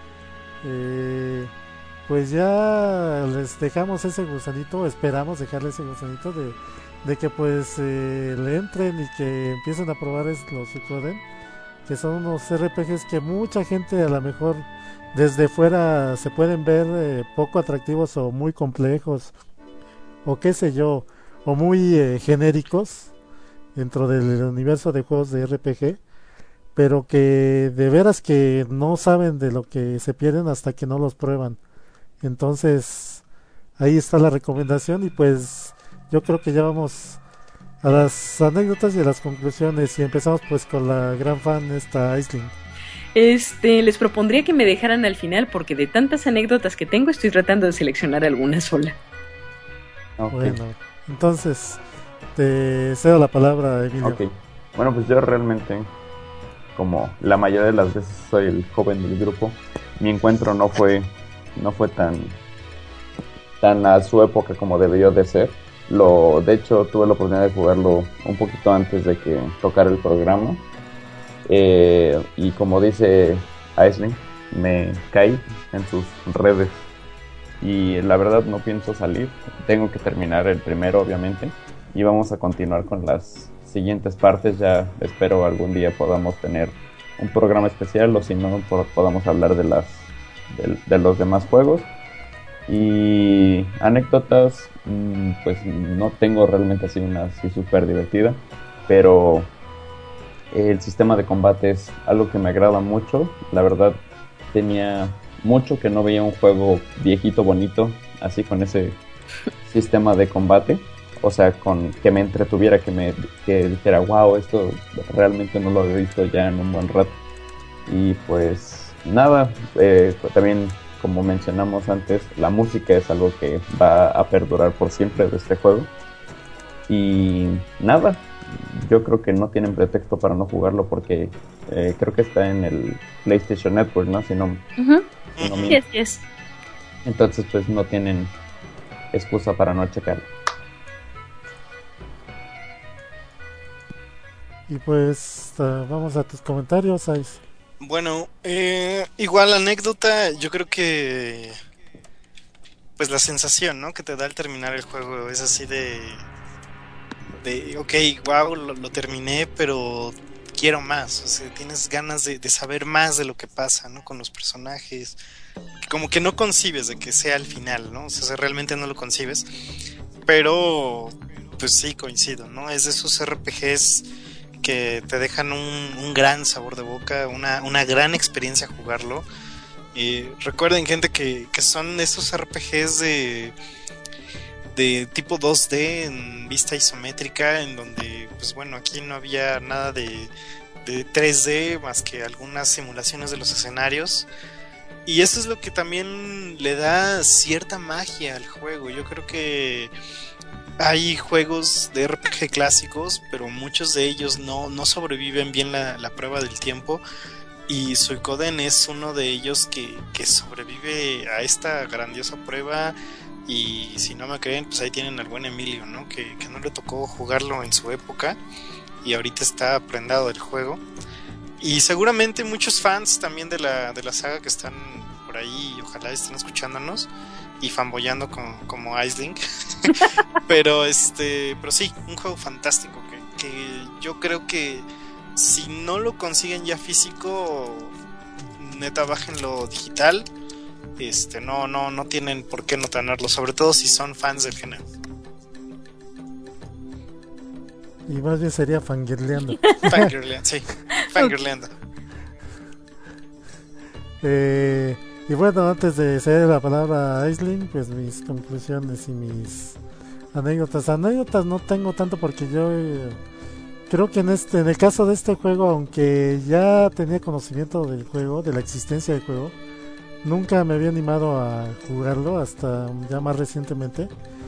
Eh, pues ya les dejamos ese gusanito, esperamos dejarle ese gusanito de, de que pues eh, le entren y que empiecen a probar es- los Suikoden, que son unos R P Gs que mucha gente a lo mejor desde fuera se pueden ver eh, poco atractivos o muy complejos o qué sé yo, o muy eh, genéricos dentro del universo de juegos de R P G, pero que de veras que no saben de lo que se pierden hasta que no los prueban. Entonces ahí está la recomendación y pues yo creo que ya vamos a las anécdotas y a las conclusiones y empezamos pues con la gran fan esta Aisling. este, les propondría que me dejaran al final porque de tantas anécdotas que tengo estoy tratando de seleccionar alguna sola. Ok. Bueno, entonces te cedo la palabra, Emilio. Ok. Bueno, pues yo realmente, como la mayoría de las veces soy el joven del grupo, mi encuentro no fue no fue tan tan a su época como debió de ser. Lo, de hecho, tuve la oportunidad de jugarlo un poquito antes de que tocara el programa. Eh, y como dice Aisling, me caí en sus redes. Y la verdad no pienso salir. Tengo que terminar el primero, obviamente. Y vamos a continuar con las siguientes partes. Ya espero algún día podamos tener un programa especial, o si no, por- podamos hablar de las de, de los demás juegos. Y anécdotas, mm, pues no tengo realmente así una así súper divertida, pero el sistema de combate es algo que me agrada mucho. La verdad, tenía mucho que no veía un juego viejito, bonito, así con ese sistema de combate. O sea, con que me entretuviera, que me que dijera, wow, esto realmente no lo había visto ya en un buen rato. Y pues nada, eh, pues también como mencionamos antes, la música es algo que va a perdurar por siempre de este juego. Y nada, yo creo que no tienen pretexto para no jugarlo porque eh, creo que está en el PlayStation Network, ¿no? Si no, uh-huh. si no yes, yes. Entonces pues no tienen excusa para no checarlo. Y pues uh, vamos a tus comentarios, Ice. Bueno, eh, igual anécdota, yo creo que pues la sensación, ¿no? que te da al terminar el juego es así de de ok, wow, lo, lo terminé, pero quiero más, o sea, tienes ganas de, de saber más de lo que pasa, ¿no? Con los personajes, como que no concibes de que sea el final, ¿no? O sea, realmente no lo concibes, pero pues sí, coincido, ¿no? Es de esos R P Gs que te dejan un, un gran sabor de boca, una, una gran experiencia jugarlo. Y recuerden, gente, que, que son esos R P Gs de de tipo dos D en vista isométrica, en donde pues bueno, aquí no había nada de, de tres D más que algunas simulaciones de los escenarios, y eso es lo que también le da cierta magia al juego. Yo creo que hay juegos de R P G clásicos, pero muchos de ellos no, no sobreviven bien la, la prueba del tiempo, y Suikoden es uno de ellos que, que sobrevive a esta grandiosa prueba. Y si no me creen, pues ahí tienen al buen Emilio, ¿no? Que, que no le tocó jugarlo en su época y ahorita está prendado del juego. Y seguramente muchos fans también de la, de la saga que están por ahí, y ojalá estén escuchándonos y fanboyando con, como Aisling. pero este pero sí, un juego fantástico que, que yo creo que si no lo consiguen ya físico, neta, bájenlo digital. Este, no, no, no tienen por qué no tenerlo, sobre todo si son fans del género. Y más bien sería fangirleando. Fangirleando, sí, fangirleando. eh, y bueno, antes de ceder la palabra a Aisling, pues mis conclusiones y mis anécdotas. Anécdotas no tengo tanto porque yo eh, creo que en este, en el caso de este juego, aunque ya tenía conocimiento del juego, de la existencia del juego, nunca me había animado a jugarlo hasta ya más recientemente.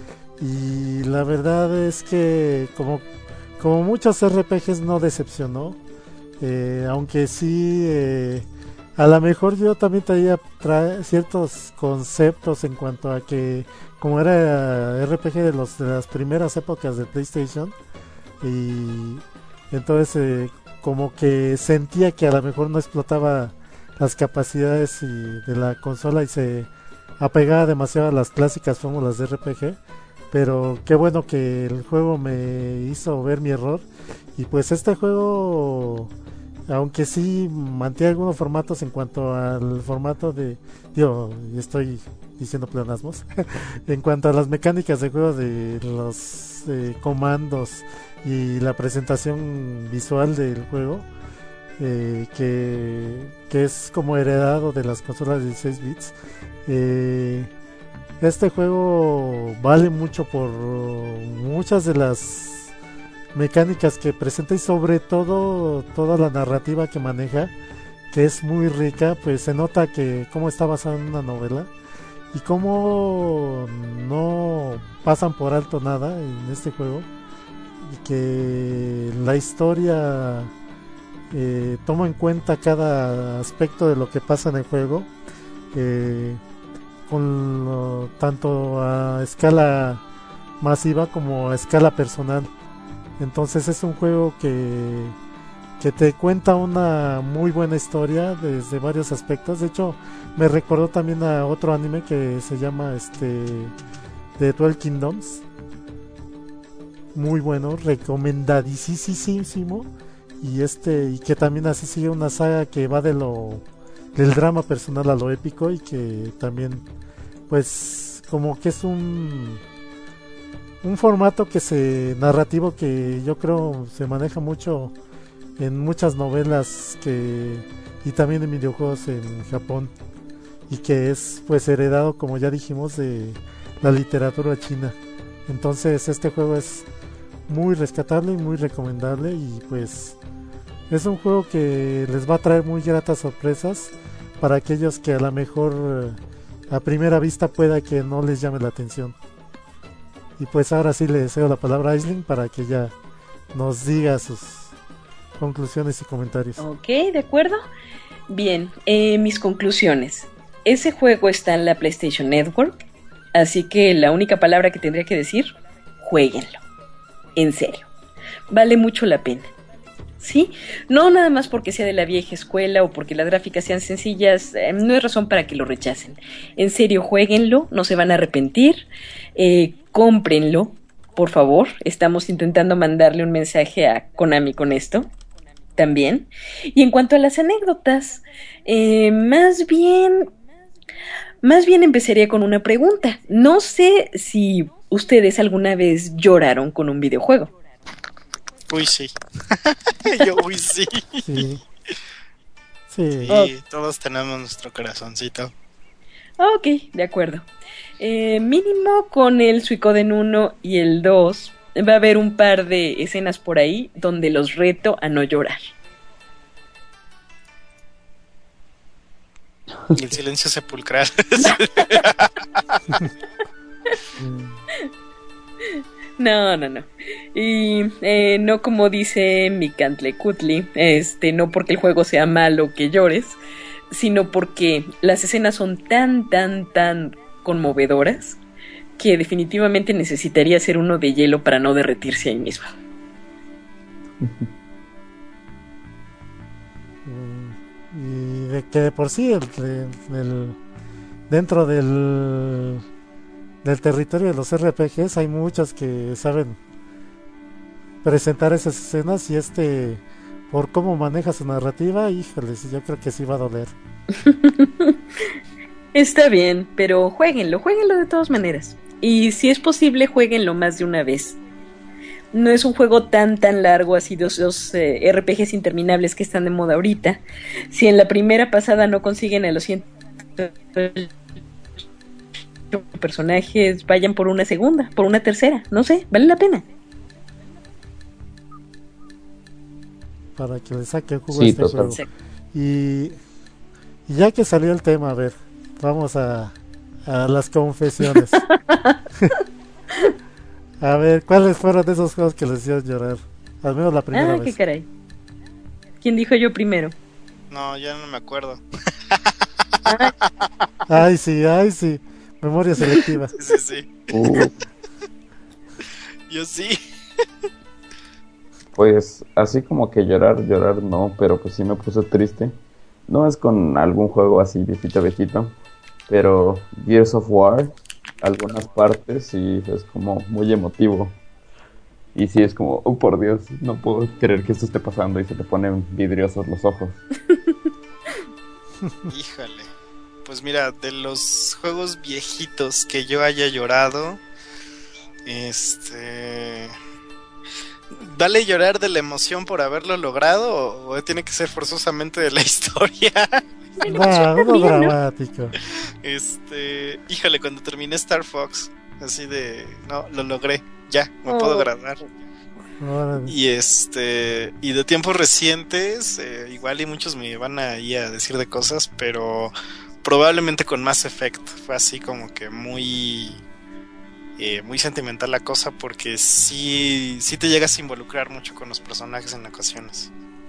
Y la verdad es que como, como muchos R P Gs no decepcionó. Eh, aunque sí, eh, a lo mejor yo también traía tra- ciertos conceptos en cuanto a que como era R P G de, los, de las primeras épocas de PlayStation. Y entonces eh, como que sentía que a lo mejor no explotaba las capacidades y de la consola y se apegaba demasiado a las clásicas fórmulas de R P G, pero qué bueno que el juego me hizo ver mi error. Y pues este juego, aunque sí mantiene algunos formatos en cuanto al formato de, digo, estoy diciendo pleonasmos en cuanto a las mecánicas de juego, de los eh, comandos y la presentación visual del juego, Eh, que, que es como heredado de las consolas de dieciséis bits. Eh, este juego vale mucho por muchas de las mecánicas que presenta y sobre todo toda la narrativa que maneja, que es muy rica. Pues se nota que cómo está basado en una novela y cómo no pasan por alto nada en este juego, y que la historia Eh, tomo en cuenta cada aspecto de lo que pasa en el juego, eh, con lo, tanto a escala masiva como a escala personal. Entonces es un juego que, que te cuenta una muy buena historia desde varios aspectos. De hecho, me recordó también a otro anime que se llama este The Twelve Kingdoms. Muy bueno, recomendadísimo. Y este y que también así sigue una saga que va de lo del drama personal a lo épico, y que también pues como que es un un formato que se narrativo que yo creo se maneja mucho en muchas novelas que y también en videojuegos en Japón, y que es pues heredado, como ya dijimos, de la literatura china. Entonces este juego es muy rescatable y muy recomendable, y pues es un juego que les va a traer muy gratas sorpresas para aquellos que a lo mejor a primera vista pueda que no les llame la atención. Y pues ahora sí le cedo la palabra a Aisling para que ya nos diga sus conclusiones y comentarios. Ok, de acuerdo. Bien, eh, mis conclusiones. Ese juego está en la PlayStation Network, así que la única palabra que tendría que decir, jueguenlo. En serio, vale mucho la pena. ¿Sí? No nada más porque sea de la vieja escuela o porque las gráficas sean sencillas, eh, no es razón para que lo rechacen. En serio, jueguenlo, no se van a arrepentir, eh, cómprenlo, por favor. Estamos intentando mandarle un mensaje a Konami con esto, también. Y en cuanto a las anécdotas, eh, más bien, más bien empezaría con una pregunta. No sé si ustedes alguna vez lloraron con un videojuego. Uy, sí. Yo, uy, sí. Sí. Sí. Sí, Oh. todos tenemos nuestro corazoncito. Ok, de acuerdo. Eh, mínimo con el Suicoden uno y el dos va a haber un par de escenas por ahí donde los reto a no llorar. Y el silencio sepulcral. No, no, no. Y eh, no como dice Mikantle Kutli, este, no porque el juego sea malo que llores, sino porque las escenas son tan, tan, tan conmovedoras que definitivamente necesitaría ser uno de hielo para no derretirse ahí mismo. Y de que de por sí el, el, dentro del del territorio de los R P Gs hay muchos que saben presentar esas escenas, y este, por cómo maneja su narrativa, híjoles, yo creo que sí va a doler. Está bien, pero jueguenlo, jueguenlo de todas maneras. Y si es posible, jueguenlo más de una vez. No es un juego tan tan largo, así de esos eh, R P Gs interminables que están de moda ahorita. Si en la primera pasada no consiguen a los ciento personajes, vayan por una segunda, por una tercera, no sé, vale la pena. Para que le saque el jugo Sí, a este total. juego. Y, y ya que salió el tema, a ver, vamos a, a las confesiones. A ver, ¿cuáles fueron esos juegos que les hicieron llorar? Al menos la primera Ah, vez. qué caray. ¿Quién dijo yo primero? No, ya no me acuerdo. Ay, sí, ay, sí. Memoria selectiva. Sí, sí, sí. Uh, Yo sí. Pues así como que llorar, llorar no, pero pues sí me puse triste. No es con algún juego así viejito, viejito, pero Gears of War, algunas partes sí es como muy emotivo. Y sí es como, oh por Dios, no puedo creer que esto esté pasando, y se te ponen vidriosos los ojos. Híjole. Pues mira, de los juegos viejitos que yo haya llorado, este... ¿vale llorar de la emoción por haberlo logrado o, o tiene que ser forzosamente de la historia? Nah, uno bien, ¿no? dramático. Este... Híjole, cuando terminé Star Fox, así de... No, lo logré, ya, me Oh. puedo graduar. Órale. Y este... Y de tiempos recientes, eh, igual y muchos me van a ir a decir de cosas, pero... probablemente con Mass Effect fue así como que muy eh, muy sentimental la cosa, porque sí, sí te llegas a involucrar mucho con los personajes en ocasiones.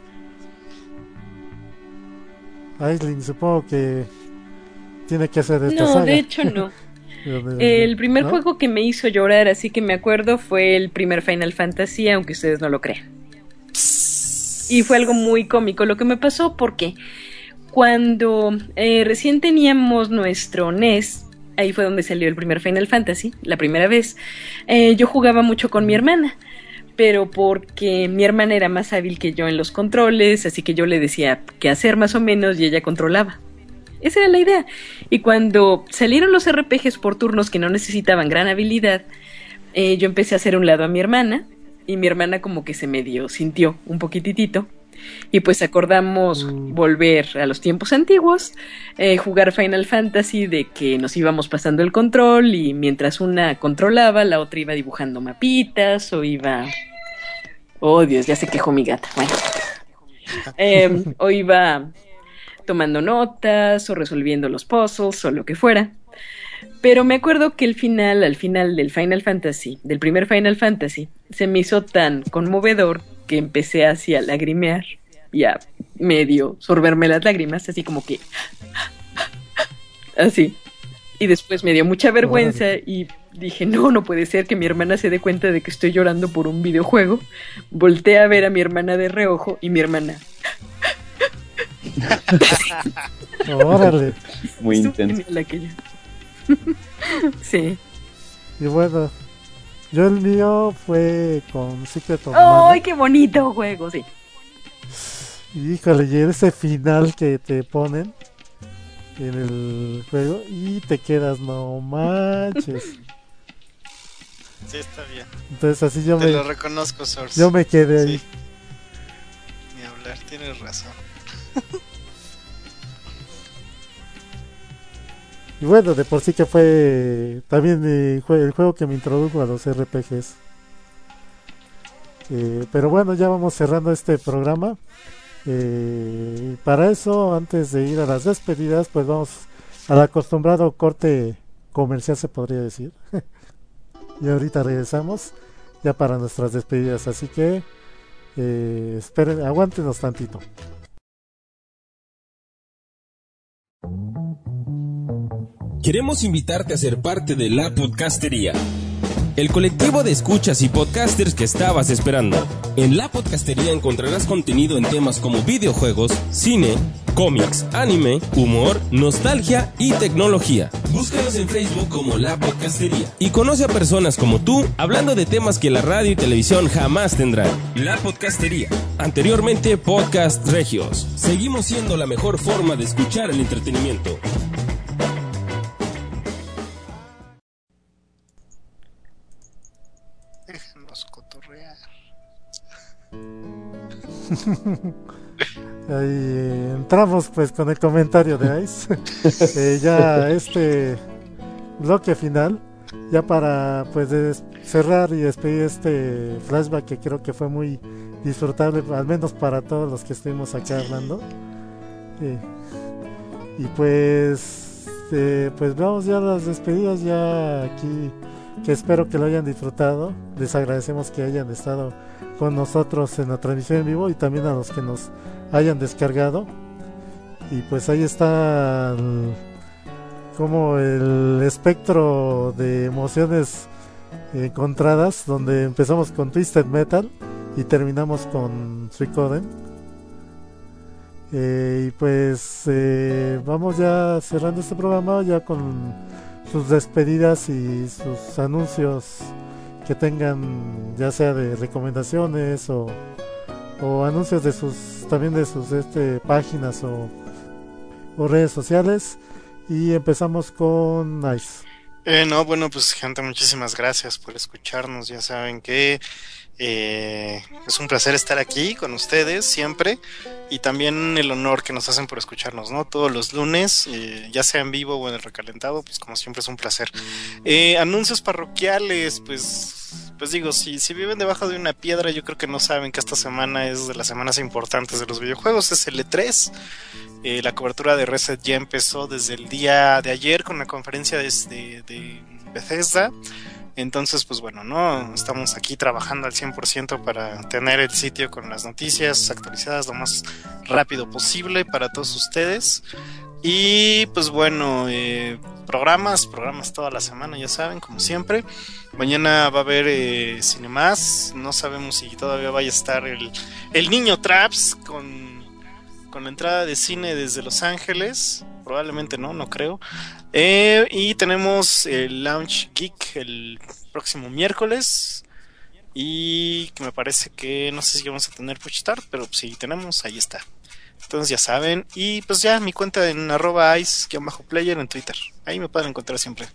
Aisling, supongo que tiene que ser de esta No, saga. de hecho no. De- de- El primer ¿no? juego que me hizo llorar, así que me acuerdo, fue el primer Final Fantasy, aunque ustedes no lo crean. Y fue algo muy cómico lo que me pasó, porque cuando eh, recién teníamos nuestro N E S, ahí fue donde salió el primer Final Fantasy, la primera vez, eh, yo jugaba mucho con mi hermana, pero porque mi hermana era más hábil que yo en los controles, así que yo le decía qué hacer más o menos y ella controlaba. Esa era la idea. Y cuando salieron los R P Gs por turnos que no necesitaban gran habilidad, eh, yo empecé a hacer un lado a mi hermana, y mi hermana como que se medio sintió un poquititito. Y pues acordamos Mm. volver a los tiempos antiguos, eh, jugar Final Fantasy, de que nos íbamos pasando el control y mientras una controlaba, la otra iba dibujando mapitas o iba... Oh Dios, ya se quejó mi gata. Bueno. Eh, o iba tomando notas o resolviendo los puzzles o lo que fuera. Pero me acuerdo que el final, al final del Final Fantasy, del primer Final Fantasy, se me hizo tan conmovedor que empecé así a lagrimear y a medio sorberme las lágrimas, así como que... así. Y después me dio mucha vergüenza y dije, no, no puede ser que mi hermana se dé cuenta de que estoy llorando por un videojuego. Volteé a ver a mi hermana de reojo y mi hermana... Órale. Muy intenso. Sí. Y bueno, yo el mío fue con Secret of Mana. ¡Ay, qué bonito juego! Sí. Híjole, y ese final que te ponen en el juego y te quedas, no manches. Sí, está bien. Entonces así yo Te me... lo reconozco, Source. Yo me quedé sí. ahí. Ni hablar, tienes razón. Y bueno, de por sí que fue también eh, el juego que me introdujo a los R P Gs. Eh, pero bueno, ya vamos cerrando este programa. Eh, para eso, antes de ir a las despedidas, pues vamos al acostumbrado corte comercial, se podría decir. Y ahorita regresamos ya para nuestras despedidas. Así que eh, esperen, aguántenos tantito. Queremos invitarte a ser parte de La Podcastería, el colectivo de escuchas y podcasters que estabas esperando. En La Podcastería encontrarás contenido en temas como videojuegos, cine, cómics, anime, humor, nostalgia y tecnología. Búscanos en Facebook como La Podcastería y conoce a personas como tú hablando de temas que la radio y televisión jamás tendrán. La Podcastería, anteriormente Podcast Regios. Seguimos siendo la mejor forma de escuchar el entretenimiento. Ahí eh, entramos pues con el comentario de Ice. eh, ya este bloque final, ya para pues des- cerrar y despedir este flashback que creo que fue muy disfrutable, al menos para todos los que estuvimos acá hablando. Eh, y pues eh, pues vamos ya a las despedidas ya aquí, que espero que lo hayan disfrutado. Les agradecemos que hayan estado con nosotros en la transmisión en vivo y también a los que nos hayan descargado. Y pues ahí está el, como el espectro de emociones encontradas, donde empezamos con Twisted Metal y terminamos con Suicoden. Eh, y pues eh, vamos ya cerrando este programa ya con sus despedidas y sus anuncios que tengan, ya sea de recomendaciones o, o anuncios de sus también de sus este páginas o, o redes sociales. Y empezamos con Nice. Eh, no, bueno, pues gente, muchísimas gracias por escucharnos. Ya saben que eh, es un placer estar aquí con ustedes siempre, y también el honor que nos hacen por escucharnos, ¿no? Todos los lunes, eh, ya sea en vivo o en el recalentado, pues como siempre es un placer. Eh, anuncios parroquiales, pues, pues digo, si, si viven debajo de una piedra, yo creo que no saben que esta semana es de las semanas importantes de los videojuegos, es el E tres. Eh, la cobertura de Reset ya empezó desde el día de ayer con la conferencia de, de, de Bethesda. Entonces, pues bueno, no estamos aquí trabajando al cien por ciento para tener el sitio con las noticias actualizadas lo más rápido posible para todos ustedes. Y pues bueno, eh, programas, programas toda la semana, ya saben, como siempre. Mañana va a haber eh, Cinemas. No sabemos si todavía vaya a estar el, el Niño Traps con... con la entrada de cine desde Los Ángeles. Probablemente no, no creo. Eh, y tenemos el Launch Geek el próximo miércoles. Y que me parece que no sé si vamos a tener Push Start, pero si tenemos, ahí está. Entonces ya saben. Y pues ya mi cuenta en arroba ice-player en Twitter. Ahí me pueden encontrar siempre.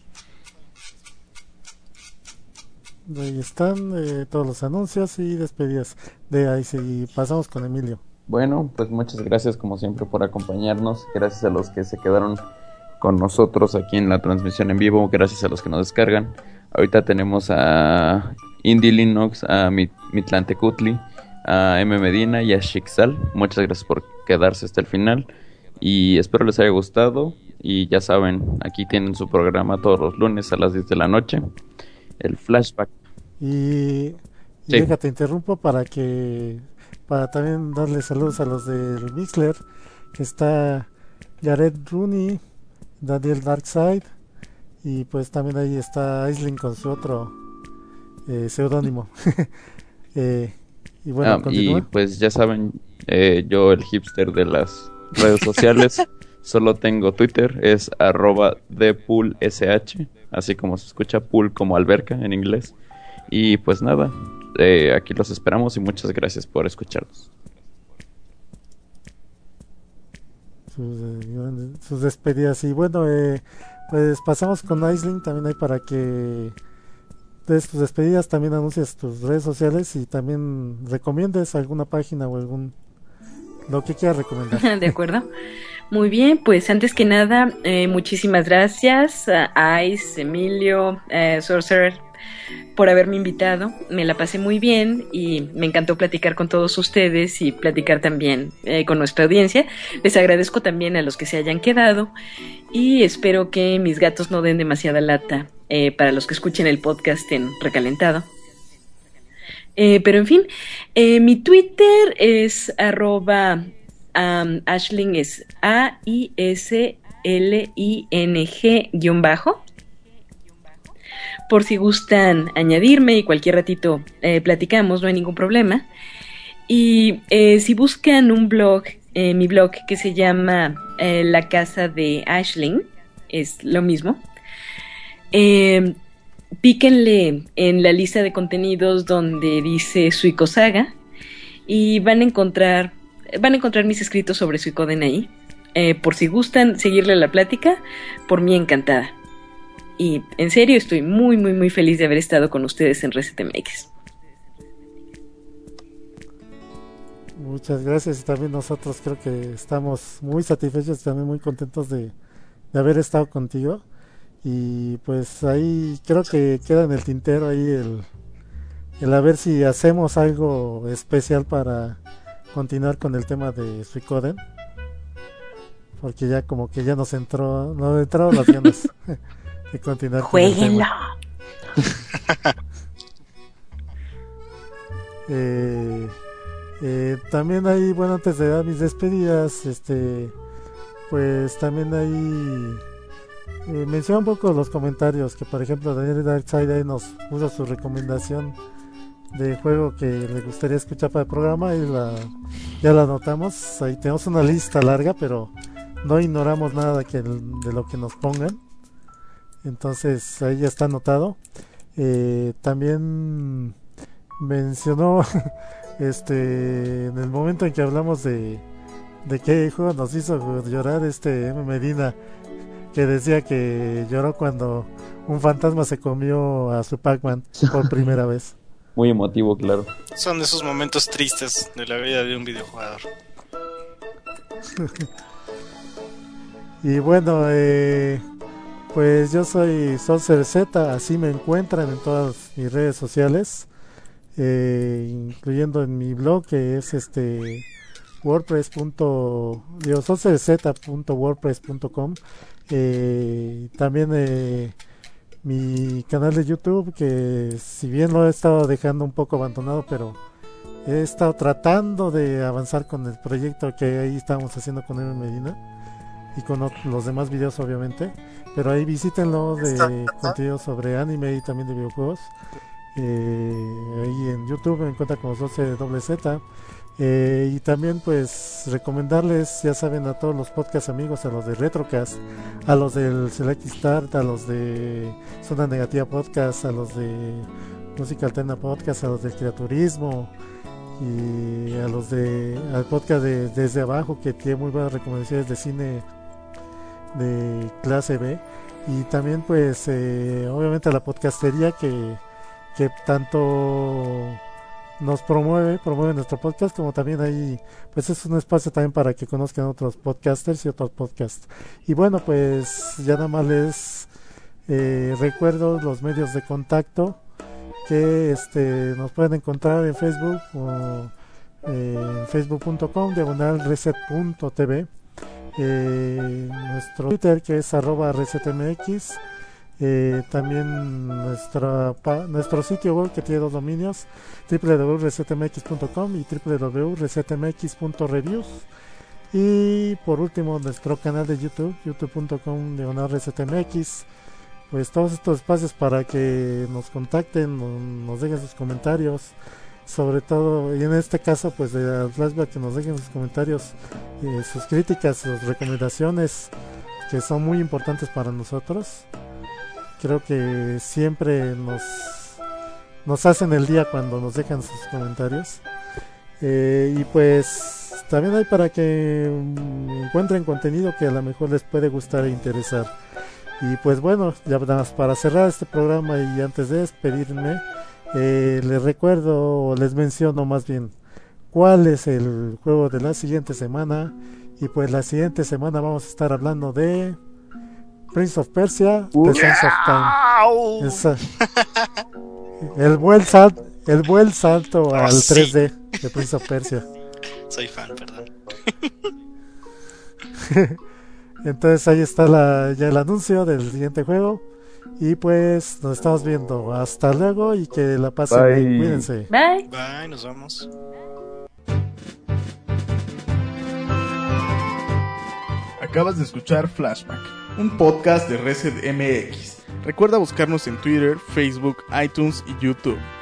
Ahí están eh, todos los anuncios y despedidas de Ice. Y pasamos con Emilio. Bueno, pues muchas gracias como siempre por acompañarnos. Gracias a los que se quedaron con nosotros aquí en la transmisión en vivo. Gracias a los que nos descargan. Ahorita tenemos a Indy Linux, a Mitlantecutli, a M Medina y a Shixal. Muchas gracias por quedarse hasta el final. y espero les haya gustado. Y ya saben, aquí tienen su programa todos los lunes a las diez de la noche, el Flashback. Y, y sí. Déjate, interrumpo para que para también darle saludos a los del Mixler, que está Jared Rooney, Daniel Darkside, y pues también ahí está Aisling con su otro eh, seudónimo. eh, y bueno, ah, y pues ya saben, eh, yo el hipster de las redes sociales solo tengo Twitter, es arroba dpoolsh, así como se escucha, pool como alberca en inglés. Y pues nada, eh, aquí los esperamos y muchas gracias por escucharnos. Sus, eh, sus despedidas. Y bueno, eh, pues pasamos con Aisling también ahí para que des tus despedidas, también anuncies tus redes sociales y también recomiendes alguna página o algún lo que quieras recomendar. De acuerdo. Muy bien, pues antes que nada, eh, muchísimas gracias a Ice, Emilio, eh, Sorcerer, por haberme invitado. Me la pasé muy bien y me encantó platicar con todos ustedes y platicar también eh, con nuestra audiencia. Les agradezco también a los que se hayan quedado y espero que mis gatos no den demasiada lata eh, para los que escuchen el podcast en recalentado. Eh, pero en fin, eh, mi Twitter es arroba um, Aisling, es A I S L I N G guión bajo. Por si gustan añadirme y cualquier ratito eh, platicamos, no hay ningún problema. Y eh, si buscan un blog, eh, mi blog que se llama eh, La Casa de Aisling, es lo mismo. Eh, píquenle en la lista de contenidos donde dice Suicosaga y van a encontrar van a encontrar mis escritos sobre Suicoden ahí. Eh, por si gustan seguirle la plática, por mí encantada. Y en serio estoy muy muy muy feliz de haber estado con ustedes en Reset M X. Muchas gracias, y también nosotros creo que estamos muy satisfechos y también muy contentos de, de haber estado contigo. Y pues ahí creo que queda en el tintero ahí el, el a ver si hacemos algo especial para continuar con el tema de Suicoden, porque ya como que ya nos entró nos entraron las ganas de continuar. ¡Jueguenlo! eh, eh, también ahí, bueno, antes de dar mis despedidas, este pues también ahí Eh, menciona un poco los comentarios, que por ejemplo Daniel Darkside nos puso su recomendación de juego que le gustaría escuchar para el programa y la, ya la anotamos. Ahí tenemos una lista larga, pero no ignoramos nada que, de lo que nos pongan, entonces ahí ya está anotado. Eh, también mencionó este en el momento en que hablamos de de qué juego nos hizo llorar este M. Medina, que decía que lloró cuando un fantasma se comió a su Pac-Man por primera vez. Muy emotivo, claro. Son de esos momentos tristes de la vida de un videojugador. Y bueno, eh, pues yo soy Sorcerer Z, así me encuentran en todas mis redes sociales, eh, incluyendo en mi blog, que es este WordPress. Digo, sorcererz punto wordpress punto com. Eh, también eh, mi canal de YouTube, que si bien lo he estado dejando un poco abandonado, pero he estado tratando de avanzar con el proyecto que ahí estamos haciendo con M. Medina y con otros, los demás videos obviamente, pero ahí visítenlo, de contenido sobre anime y también de videojuegos. Eh, ahí en YouTube me encuentra como Sorcerer Z. Eh, y también pues recomendarles, ya saben, a todos los podcast amigos, a los de Retrocast, a los del Select Start, a los de Zona Negativa Podcast, a los de Música Alterna Podcast, a los del Creaturismo y a los de al podcast de Desde Abajo, que tiene muy buenas recomendaciones de cine de clase B. Y también pues eh, obviamente a la podcastería que, que tanto nos promueve, promueve nuestro podcast, como también ahí pues es un espacio también para que conozcan otros podcasters y otros podcasts. Y bueno, pues ya nada más les eh, recuerdo los medios de contacto, que este nos pueden encontrar en Facebook o eh, en facebook punto com diagonal reset punto t v, eh, nuestro Twitter que es arroba resetmx, eh, también nuestra pa, nuestro sitio web que tiene dos dominios, doble u doble u doble u punto resetmx punto com y doble u doble u doble u punto resetmx punto reviews, y por último nuestro canal de YouTube, youtube punto com diagonal resetmx. Pues todos estos espacios para que nos contacten, nos, nos dejen sus comentarios, sobre todo, y en este caso pues de Flashback, que nos dejen sus comentarios, eh, sus críticas, sus recomendaciones, que son muy importantes para nosotros. Creo que siempre nos nos hacen el día cuando nos dejan sus comentarios, eh, y pues también hay para que um, encuentren contenido que a lo mejor les puede gustar e interesar. Y pues bueno, ya nada más para cerrar este programa y antes de despedirme, eh, les recuerdo, o les menciono más bien, cuál es el juego de la siguiente semana. Y pues la siguiente semana vamos a estar hablando de Prince of Persia, uh, The Sands of Time. Esa, el buen salto, el buen salto oh, al sí. tres D de Prince of Persia. Soy fan, perdón. Entonces ahí está la, ya el anuncio del siguiente juego. Y pues nos estamos viendo. Hasta luego y que la pasen bien. Cuídense. Bye. Bye, nos vemos. Acabas de escuchar Flashback, un podcast de Reset M X. Recuerda buscarnos en Twitter, Facebook, iTunes y YouTube.